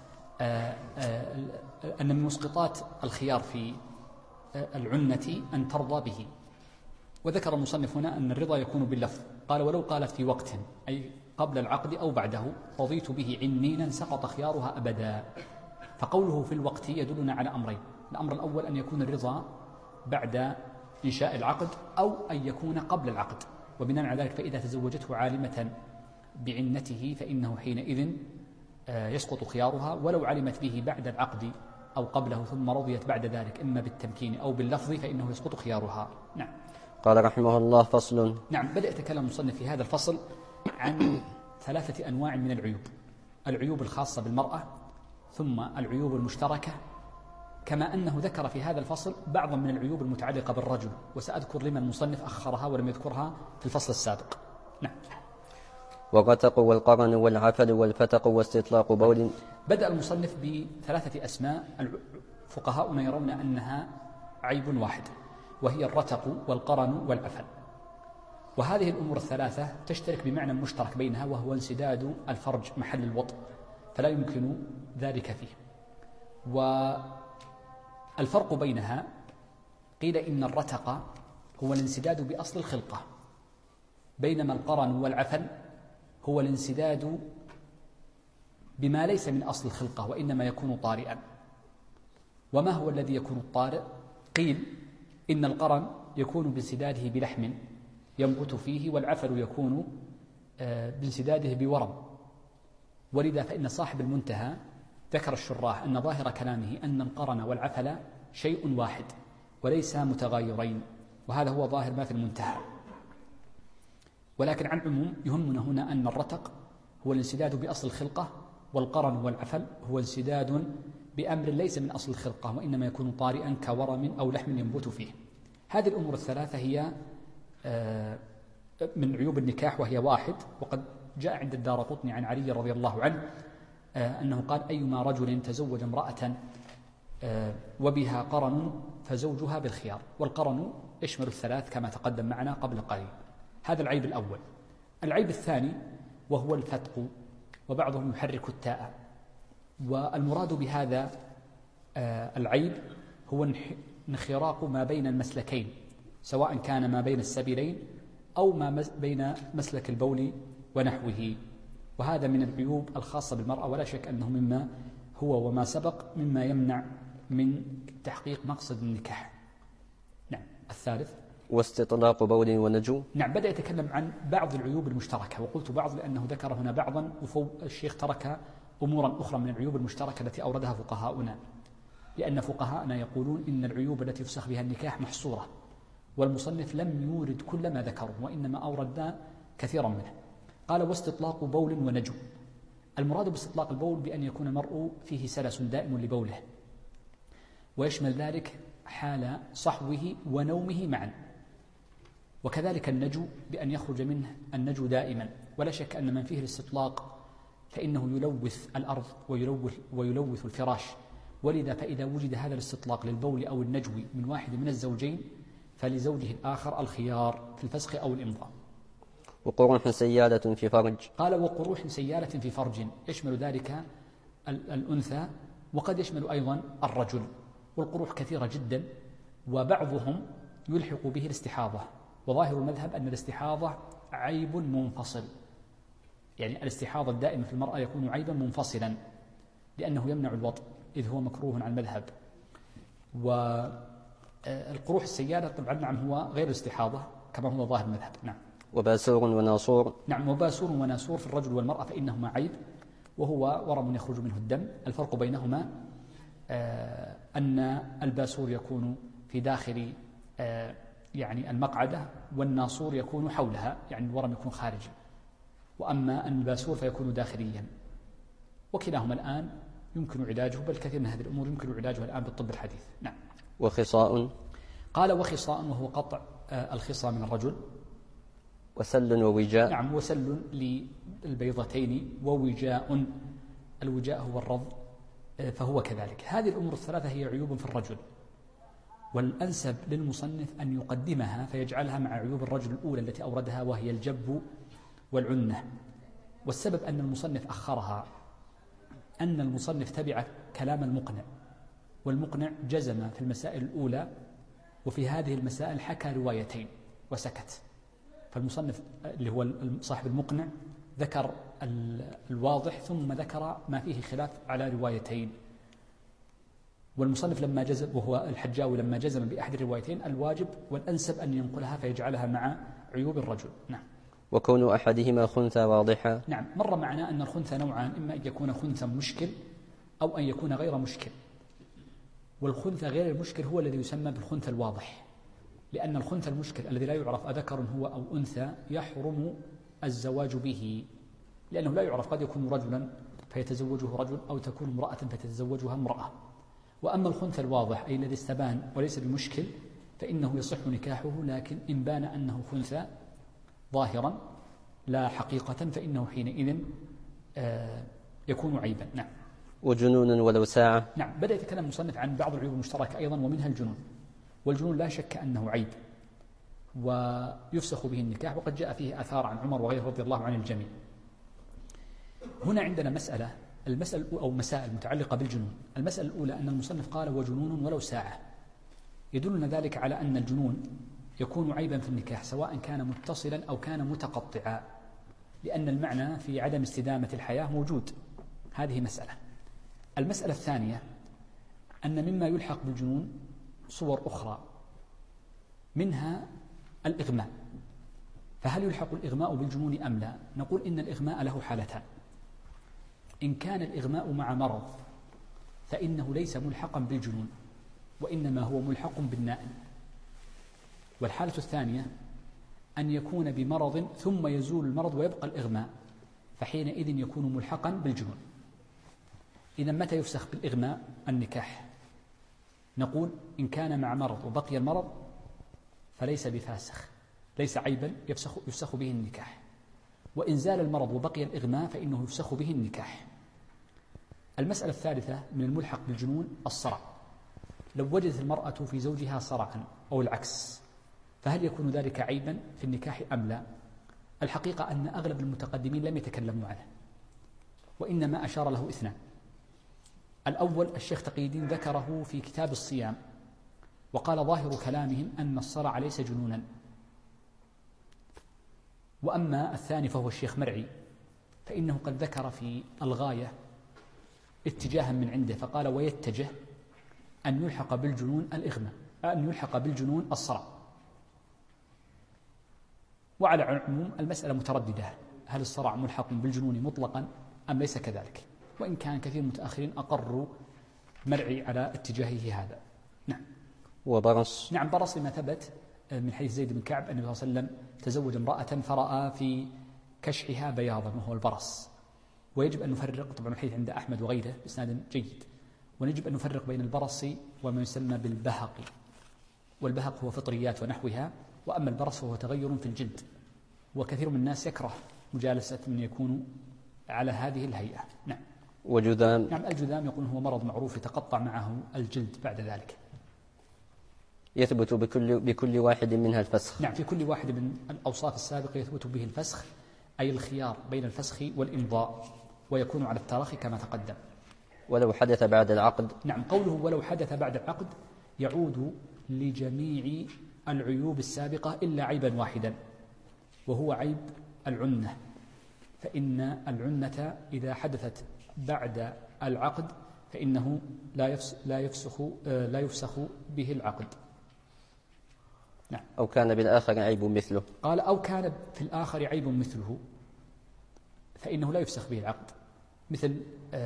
من مسقطات الخيار في العنة أن ترضى به، وذكر المصنف هنا أن الرضا يكون باللفظ. قال: ولو قالت في وقت أي قبل العقد أو بعده رضيت به عنينا سقط خيارها أبدا. فقوله في الوقت يدلنا على أمرين: الأمر الأول أن يكون الرضا بعد إنشاء العقد أو أن يكون قبل العقد، وبناء على ذلك فإذا تزوجته عالمة بعنته فإنه حينئذ يسقط خيارها، ولو علمت به بعد العقد أو قبله ثم رضيت بعد ذلك إما بالتمكين أو باللفظ فإنه يسقط خيارها. نعم. قال رحمه الله: فصل. نعم، بدأ يتكلم المصنف في هذا الفصل عن 3 أنواع من العيوب: العيوب الخاصة بالمرأة، ثم العيوب المشتركة، كما أنه ذكر في هذا الفصل بعضا من العيوب المتعلقة بالرجل، وسأذكر لما المصنف أخرها ولم يذكرها في الفصل السابق. نعم. والرتق والقرن والعفل والفتق واستطلاق بول. بدأ المصنف ب3 أسماء فقهاؤنا يرون أنها عيب واحد، وهي الرتق والقرن والعفل، وهذه الأمور الثلاثة تشترك بمعنى مشترك بينها، وهو انسداد الفرج محل الوطء، فلا يمكن ذلك فيه. والفرق بينها قيل إن الرتق هو الانسداد بأصل الخلقة، بينما القرن والعفل هو الانسداد بما ليس من أصل الخلقة وإنما يكون طارئا. وما هو الذي يكون الطارئ؟ قيل إن القرن يكون بانسداده بلحم ينبت فيه، والعفل يكون بانسداده بورم. ولذا فإن صاحب المنتهى ذكر الشراح أن ظاهر كلامه أن القرن والعفل شيء واحد وليس متغايرين، وهذا هو ظاهر ما في المنتهى. ولكن عن عموم يهمنا هنا أن الرتق هو الانسداد بأصل الخلقة، والقرن والعفل هو انسداد بأمر ليس من أصل الخلقة وإنما يكون طارئا كورم أو لحم ينبت فيه. هذه الأمور الثلاثة هي من عيوب النكاح، وهي واحد. وقد جاء عند الدارقطني عن علي رضي الله عنه أنه قال: أيما رجل تزوج امرأة وبها قرن فزوجها بالخيار. والقرن يشمل الثلاث كما تقدم معنا قبل قليل. هذا العيب الأول. العيب الثاني وهو الفتق، وبعضهم يحرك التاء، والمراد بهذا العيب هو انخراق ما بين المسلكين، سواء كان ما بين السبيلين أو ما بين مسلك البول ونحوه، وهذا من العيوب الخاصة بالمرأة، ولا شك أنه مما هو وما سبق مما يمنع من تحقيق مقصد النكاح. نعم. الثالث واستطلاق بول ونجو. نعم، بدأ يتكلم عن بعض العيوب المشتركة، وقلت بعض لأنه ذكر هنا بعضا، والشيخ ترك أمورا أخرى من العيوب المشتركة التي أوردها فقهاؤنا، لأن فقهاءنا يقولون إن العيوب التي يفسخ بها النكاح محصورة، والمصنف لم يورد كل ما ذكره وإنما أوردنا كثيرا منه. قال: واستطلاق بول ونجو. المراد باستطلاق البول بأن يكون المرء فيه سلس دائم لبوله، ويشمل ذلك حال صحوه ونومه معا، وكذلك النجو بأن يخرج منه النجو دائما. ولا شك أن من فيه الاستطلاق فإنه يلوث الأرض ويلوث الفراش، ولذا فإذا وجد هذا الاستطلاق للبول أو النجو من واحد من الزوجين فلزوجه الآخر الخيار في الفسخ أو الإمضاء. وقروح سيالة في فرج. قال: وقروح سيالة في فرج، يشمل ذلك الأنثى وقد يشمل أيضا الرجل، والقروح كثيرة جدا، وبعضهم يلحق به الاستحاضة، وظاهر المذهب أن الاستحاضة عيب منفصل، يعني الاستحاضة الدائمة في المرأة يكون عيبا منفصلا لأنه يمنع الوطء إذ هو مكروه عن المذهب. والقروح السيالة طبعا نعم هو غير الاستحاضة كما هو ظاهر المذهب. نعم. وباسور وناصور. نعم، وباسور وناسور في الرجل والمرأة فإنهما عيب، وهو ورم يخرج منه الدم. الفرق بينهما أن الباسور يكون في داخل يعني المقعدة، والناصور يكون حولها، يعني الورم يكون خارجي، وأما الباسور فيكون داخليا. وكلاهما الآن يمكن علاجه، بل كثير من هذه الأمور يمكن علاجها الآن بالطب الحديث. نعم. وخصاء. قال وخصاء وهو قطع الخصى من الرجل. وسل ووجاء. نعم، وسل للبيضتين، ووجاء الوجاء هو الرض فهو كذلك. هذه الأمور الثلاثة هي عيوب في الرجل، والأنسب للمصنف أن يقدمها فيجعلها مع عيوب الرجل الأولى التي أوردها وهي الجب والعنة. والسبب أن المصنف أخرها أن المصنف تبع كلام المقنع، والمقنع جزم في المسائل الأولى، وفي هذه المسائل حكى روايتين وسكت. فالمصنف اللي هو صاحب المقنع ذكر الواضح ثم ذكر ما فيه خلاف على روايتين، والمصنف لما جزم، وهو الحجاوي لما جزم بأحد الروايتين الواجب والأنسب أن ينقلها فيجعلها مع عيوب الرجل. نعم. وكون أحدهما خنثى واضحا. نعم، مر معنا أن الخنثى نوعان، إما أن يكون خنثى مشكل أو أن يكون غير مشكل، والخنثى غير المشكل هو الذي يسمى بالخنثى الواضح، لأن الخنثى المشكل الذي لا يعرف أذكر هو أو أنثى يحرم الزواج به، لأنه لا يعرف، قد يكون رجلا فيتزوجه رجل، أو تكون امرأة فتتزوجها امرأة. وأما الخنثى الواضح أي الذي استبان وليس بمشكل فإنه يصح نكاحه، لكن إن بان أنه خنثى ظاهرا لا حقيقة فإنه حينئذ يكون عيبا. نعم. وجنون ولو ساعة. نعم، بدأ يتكلم المصنف عن بعض العيوب المشتركة أيضا، ومنها الجنون. والجنون لا شك أنه عيب ويفسخ به النكاح، وقد جاء فيه آثار عن عمر وغيره رضي الله عن الجميع. هنا عندنا المسألة أو مسائل متعلقة بالجنون. المسألة الأولى أن المصنف قال وجنون ولو ساعة، يدلنا ذلك على أن الجنون يكون عيبا في النكاح سواء كان متصلا أو كان متقطعا، لأن المعنى في عدم استدامة الحياة موجود. هذه مسألة. المسألة الثانية أن مما يلحق بالجنون صور أخرى، منها الإغماء. فهل يلحق الإغماء بالجنون أم لا؟ نقول إن الإغماء له حالتان. إن كان الإغماء مع مرض فإنه ليس ملحقا بالجنون، وإنما هو ملحق بالنائم. والحالة الثانية أن يكون بمرض ثم يزول المرض ويبقى الإغماء، فحينئذ يكون ملحقا بالجنون. إذا متى يفسخ بالإغماء النكاح؟ نقول إن كان مع مرض وبقي المرض فليس بفاسخ، ليس عيبا يفسخ به النكاح. وإن زال المرض وبقي الإغماء فإنه يفسخ به النكاح. المسألة الثالثة من الملحق بالجنون الصرع. لو وجدت المرأة في زوجها صرعا أو العكس، فهل يكون ذلك عيبا في النكاح أم لا؟ الحقيقة أن أغلب المتقدمين لم يتكلموا عنه، وإنما أشار له اثنان. الأول الشيخ تقي الدين ذكره في كتاب الصيام، وقال ظاهر كلامهم أن الصرع ليس جنونا. وأما الثاني فهو الشيخ مرعي، فإنه قد ذكر في الغاية اتجاها من عنده، فقال ويتجه أن يلحق بالجنون الإغماء، أن يلحق بالجنون الصرع. وعلى العموم المسألة مترددة، هل الصرع ملحق بالجنون مطلقا أم ليس كذلك؟ وإن كان كثير من المتأخرين أقروا مرعي على اتجاهه هذا. نعم. وبرص. نعم، برص لما ثبت من حديث زيد بن كعب أن النبي صلى الله عليه وسلم تزوج امرأة فرأى في كشحها بياضا وهو البرص. ويجب أن نفرق، طبعا الحديث عند أحمد وغيره بإسناد جيد، ونجب أن نفرق بين البرص وما يسمى بالبهق. والبهق هو فطريات ونحوها، وأما البرص فهو تغير في الجلد، وكثير من الناس يكره مجالسة من يكون على هذه الهيئة. نعم. وجذام. نعم، الجذام يقول هو مرض معروف يتقطع معه الجلد بعد ذلك. يثبت بكل واحد منها الفسخ. نعم، في كل واحد من الأوصاف السابقة يثبت به الفسخ، أي الخيار بين الفسخ والإمضاء، ويكون على التراخي كما تقدم. ولو حدث بعد العقد. نعم، قوله ولو حدث بعد العقد يعود لجميع العيوب السابقة إلا عيبا واحدا، وهو عيب العنة، فإن العنة إذا حدثت بعد العقد فإنه لا يفسخ به العقد. نعم. أو كان بالآخر عيب مثله. قال أو كان في الآخر عيب مثله فإنه لا يفسخ به العقد، مثل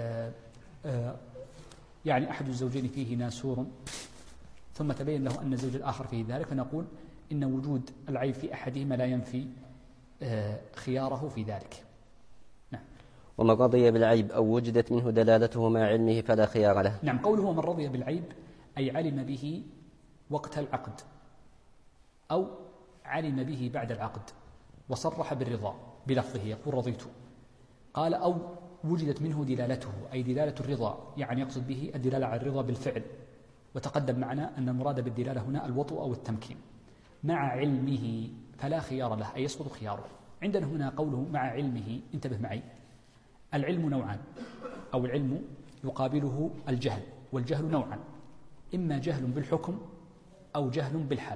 يعني أحد الزوجين فيه ناسور ثم تبين له أن الزوج الآخر فيه ذلك، فنقول إن وجود العيب في أحدهما لا ينفي خياره في ذلك. نعم. ومن رضي بالعيب أو وجدت منه دلالته مع علمه فلا خيار له. نعم، قوله ومن رضي بالعيب أي علم به وقت العقد أو علم به بعد العقد وصرح بالرضا بلفظه يقول رضيت. قال أو وجدت منه دلالته أي دلالة الرضا، يعني يقصد به الدلالة على الرضا بالفعل، وتقدم معنا أن المراد بالدلالة هنا الوطء أو التمكين. مع علمه فلا خيار له أي يسقط خياره. عندنا هنا قوله مع علمه، انتبه معي، العلم نوعان، أو العلم يقابله الجهل، والجهل نوعان، إما جهل بالحكم أو جهل بالحال.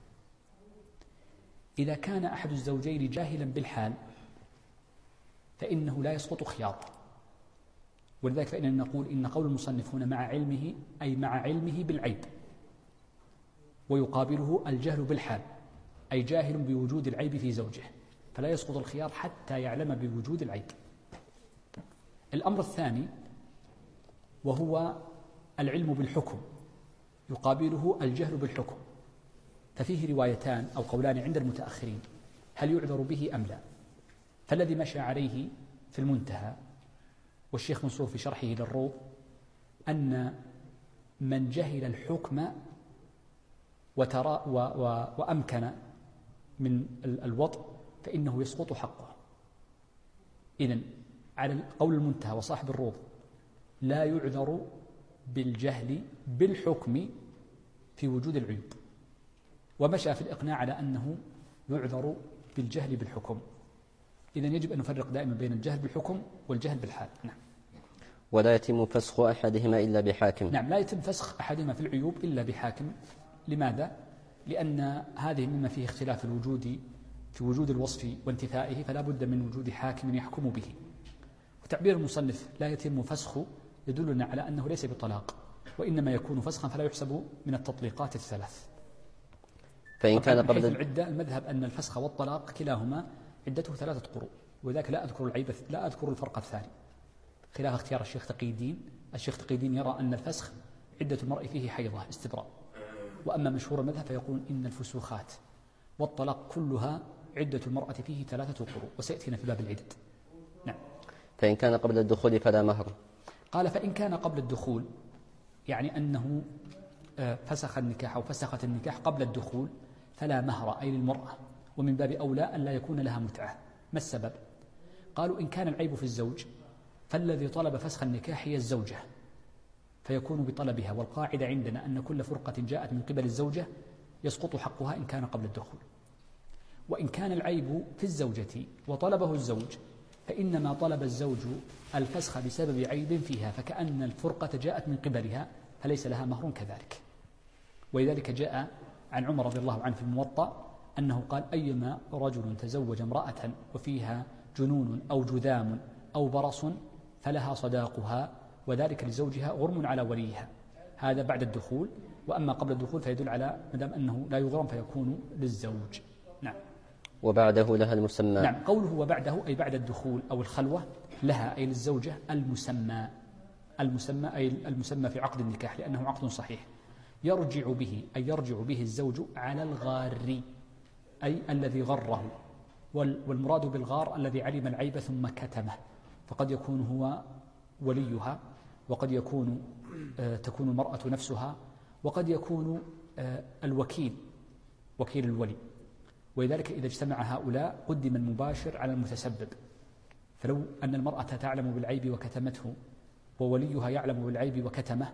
إذا كان أحد الزوجين جاهلا بالحال فإنه لا يسقط خياره، ولذلك فإننا نقول إن قول المصنف هنا مع علمه أي مع علمه بالعيب، ويقابله الجهل بالحال أي جاهل بوجود العيب في زوجه، فلا يسقط الخيار حتى يعلم بوجود العيب. الأمر الثاني وهو العلم بالحكم، يقابله الجهل بالحكم، ففيه روايتان أو قولان عند المتأخرين هل يعذر به أم لا. فالذي مشى عليه في المنتهى والشيخ منصور في شرحه للروض أن من جهل الحكم وأمكن من الوطء فإنه يسقط حقه. إذن على قول المنتهى وصاحب الروض لا يعذر بالجهل بالحكم في وجود العيوب، ومشى في الإقناع على أنه يعذر بالجهل بالحكم. إذن يجب أن نفرق دائما بين الجهل بالحكم والجهل بالحال. نعم. ولا يتم فسخ أحدهما إلا بحاكم. نعم، لا يتم فسخ أحدهما في العيوب إلا بحاكم. لماذا؟ لأن هذه مما فيه اختلاف الوجود في وجود الوصف وانتفائه، فلا بد من وجود حاكم يحكم به. وتعبير المصنف لا يتم فسخه يدلنا على أنه ليس بطلاق، وإنما يكون فسخا فلا يحسب من التطليقات الثلاث. فإن كان قبل العدة المذهب أن الفسخ والطلاق كلاهما عدته 3 قروء، وذاك لا أذكر الفرق الثاني، خلاف اختيار الشيخ تقي الدين. الشيخ تقي الدين يرى أن الفسخ عدة المرء فيه حيضة استبراء، وأما مشهور المذهب فيقول إن الفسوخات والطلاق كلها عدة المرأة فيه 3 قروء، وسيأتينا في باب العدد. نعم. فإن كان قبل الدخول فلا مهر. قال فإن كان قبل الدخول يعني أنه فسخ النكاح أو فسخت النكاح قبل الدخول فلا مهر أي للمرأة، ومن باب أولى أن لا يكون لها متعة. ما السبب؟ قالوا إن كان العيب في الزوج فالذي طلب فسخ النكاح هي الزوجة فيكون بطلبها، والقاعدة عندنا أن كل فرقة جاءت من قبل الزوجة يسقط حقها إن كان قبل الدخول. وإن كان العيب في الزوجة وطلبه الزوج فإنما طلب الزوج الفسخ بسبب عيب فيها، فكأن الفرقة جاءت من قبلها فليس لها مهر كذلك. ولذلك جاء عن عمر رضي الله عنه في الموطأ أنه قال أيما رجل تزوج امرأة وفيها جنون أو جذام أو برص فلها صداقها، وذلك لزوجها غرم على وليها. هذا بعد الدخول، وأما قبل الدخول فيدل على مدام أنه لا يغرم فيكون للزوج. نعم. وبعده لها المسمى. نعم، قوله وبعده أي بعد الدخول أو الخلوة لها أي للزوجة المسمى أي المسمى في عقد النكاح، لأنه عقد صحيح يرجع به الزوج على الغار أي الذي غره، والمراد بالغار الذي علم العيب ثم كتمه، فقد يكون هو وليها، وقد يكون تكون المرأة نفسها، وقد يكون الوكيل وكيل الولي. ولذلك إذا اجتمع هؤلاء قدم المباشر على المتسبب، فلو أن المرأة تعلم بالعيب وكتمته ووليها يعلم بالعيب وكتمه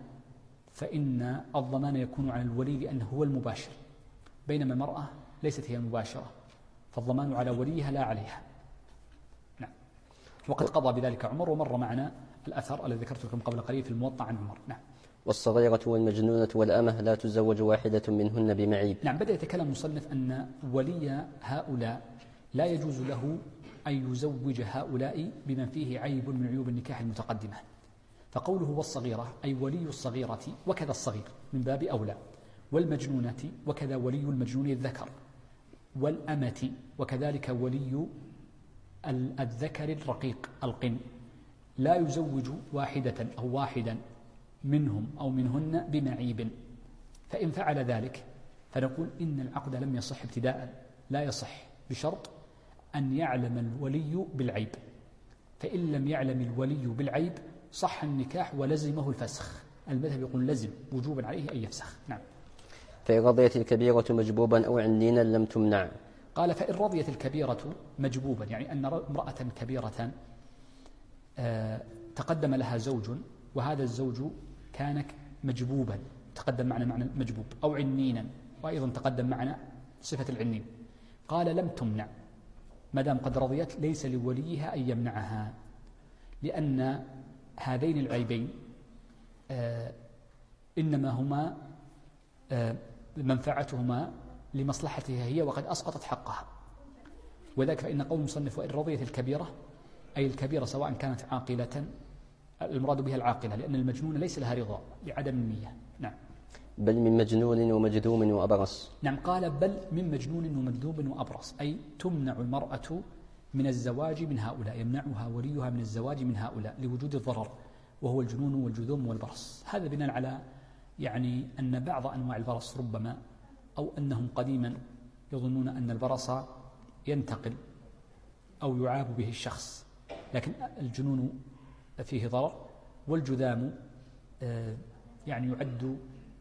فإن الضمان يكون على الولي لأنه هو المباشر، بينما المرأة ليست هي المباشرة، فالضمان على وليها لا عليها. نعم. وقد قضى بذلك عمر، ومر معنا الأثر الذي ذكرت لكم قبل قليل في الموطأ عن عمر. نعم. والصغيرة والمجنونة والأمة لا تزوج واحدة منهن بمعيب. نعم. بدأ يتكلم المصنف أن ولي هؤلاء لا يجوز له أن يزوج هؤلاء بمن فيه عيب من عيوب النكاح المتقدمة. فقوله والصغيرة أي ولي الصغيرة وكذا الصغير من باب أولى، والمجنونة وكذا ولي المجنون الذكر، والأمة وكذلك ولي الذكر الرقيق القن، لا يزوج واحدة أو واحدا منهم أو منهن بمعيب. فإن فعل ذلك فنقول إن العقد لم يصح ابتداء، لا يصح بشرط أن يعلم الولي بالعيب. فإن لم يعلم الولي بالعيب صح النكاح ولزمه الفسخ. المذهب يقول لزم وجوبا عليه أن يفسخ. نعم. فإن رضيت الكبيرة مجبوبا أو عنينا لم تمنع. قال فإن رضيت الكبيرة مجبوبا، يعني أن امرأة كبيرة تقدم لها زوج وهذا الزوج كان مجبوبا، تقدم معنا معنى مجبوب، أو عنينا، وأيضا تقدم معنا صفة العنين. قال لم تمنع ما دام قد رضيت، ليس لوليها أن يمنعها، لأن هذين العيبين إنما هما منفعتهما لمصلحتها هي وقد أسقطت حقها. وذلك فإن قول المصنف وإن رضيت الكبيرة أي الكبيرة سواء كانت عاقلة، المراد بها العاقلة، لأن المجنون ليس لها رضا لعدم النية. نعم. بل من مجنون ومجذوم وأبرص. نعم. قال بل من مجنون ومجذوم وأبرص، أي تمنع المرأة من الزواج من هؤلاء، يمنعها وليها من الزواج من هؤلاء لوجود الضرر وهو الجنون والجذوم والبرص. هذا بناء على يعني أن بعض أنواع البرص ربما أو أنهم قديما يظنون أن البرص ينتقل أو يعاب به الشخص، لكن الجنون فيه ضرر، والجذام يعني يعد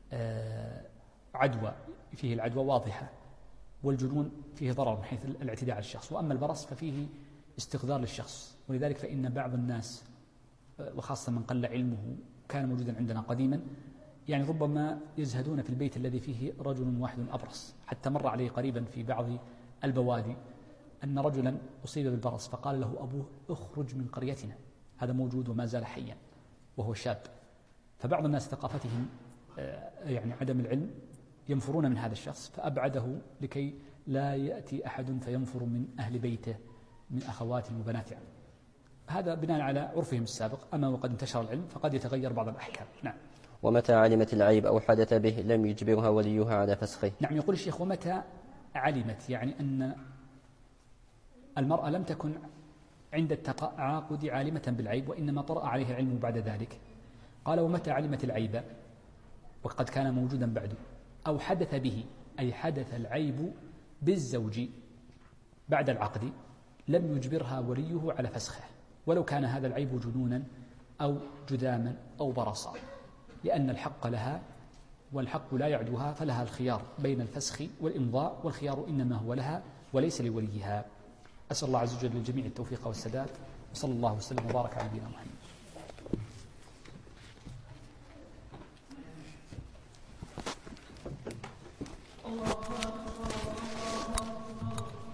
عدوى، فيه العدوى واضحة، والجنون فيه ضرر من حيث الاعتداء على الشخص. وأما البرص ففيه استغذار للشخص. ولذلك فإن بعض الناس وخاصة من قل علمه كان موجودا عندنا قديما، يعني ربما يزهدون في البيت الذي فيه رجل واحد أبرص. حتى مر عليه قريبا في بعض البوادي أن رجلا أصيب بالبرص فقال له أبوه اخرج من قريتنا. هذا موجود وما زال حيا وهو شاب. فبعض الناس ثقافتهم يعني عدم العلم ينفرون من هذا الشخص، فأبعده لكي لا يأتي أحد فينفر من أهل بيته من أخواته وبناته. هذا بناء على عرفهم السابق. أما وقد انتشر العلم فقد يتغير بعض الأحكام. نعم. ومتى علمت العيب أو حدث به لم يجبرها وليها على فسخه. نعم. يقول الشيخ ومتى علمت، يعني أن المرأة لم تكن عند التعاقد عالمة بالعيب، وإنما طرأ عليها العلم بعد ذلك. قال ومتى علمت العيب وقد كان موجودا بعد، أو حدث به أي حدث العيب بالزوج بعد العقد، لم يجبرها وليه على فسخه ولو كان هذا العيب جنونا أو جذاما أو برصا، لأن الحق لها والحق لا يعدوها، فلها الخيار بين الفسخ والإمضاء، والخيار إنما هو لها وليس لوليها. أسأل الله عز وجل للجميع التوفيق والسداد، وصلى الله وسلم وبارك على نبينا محمد.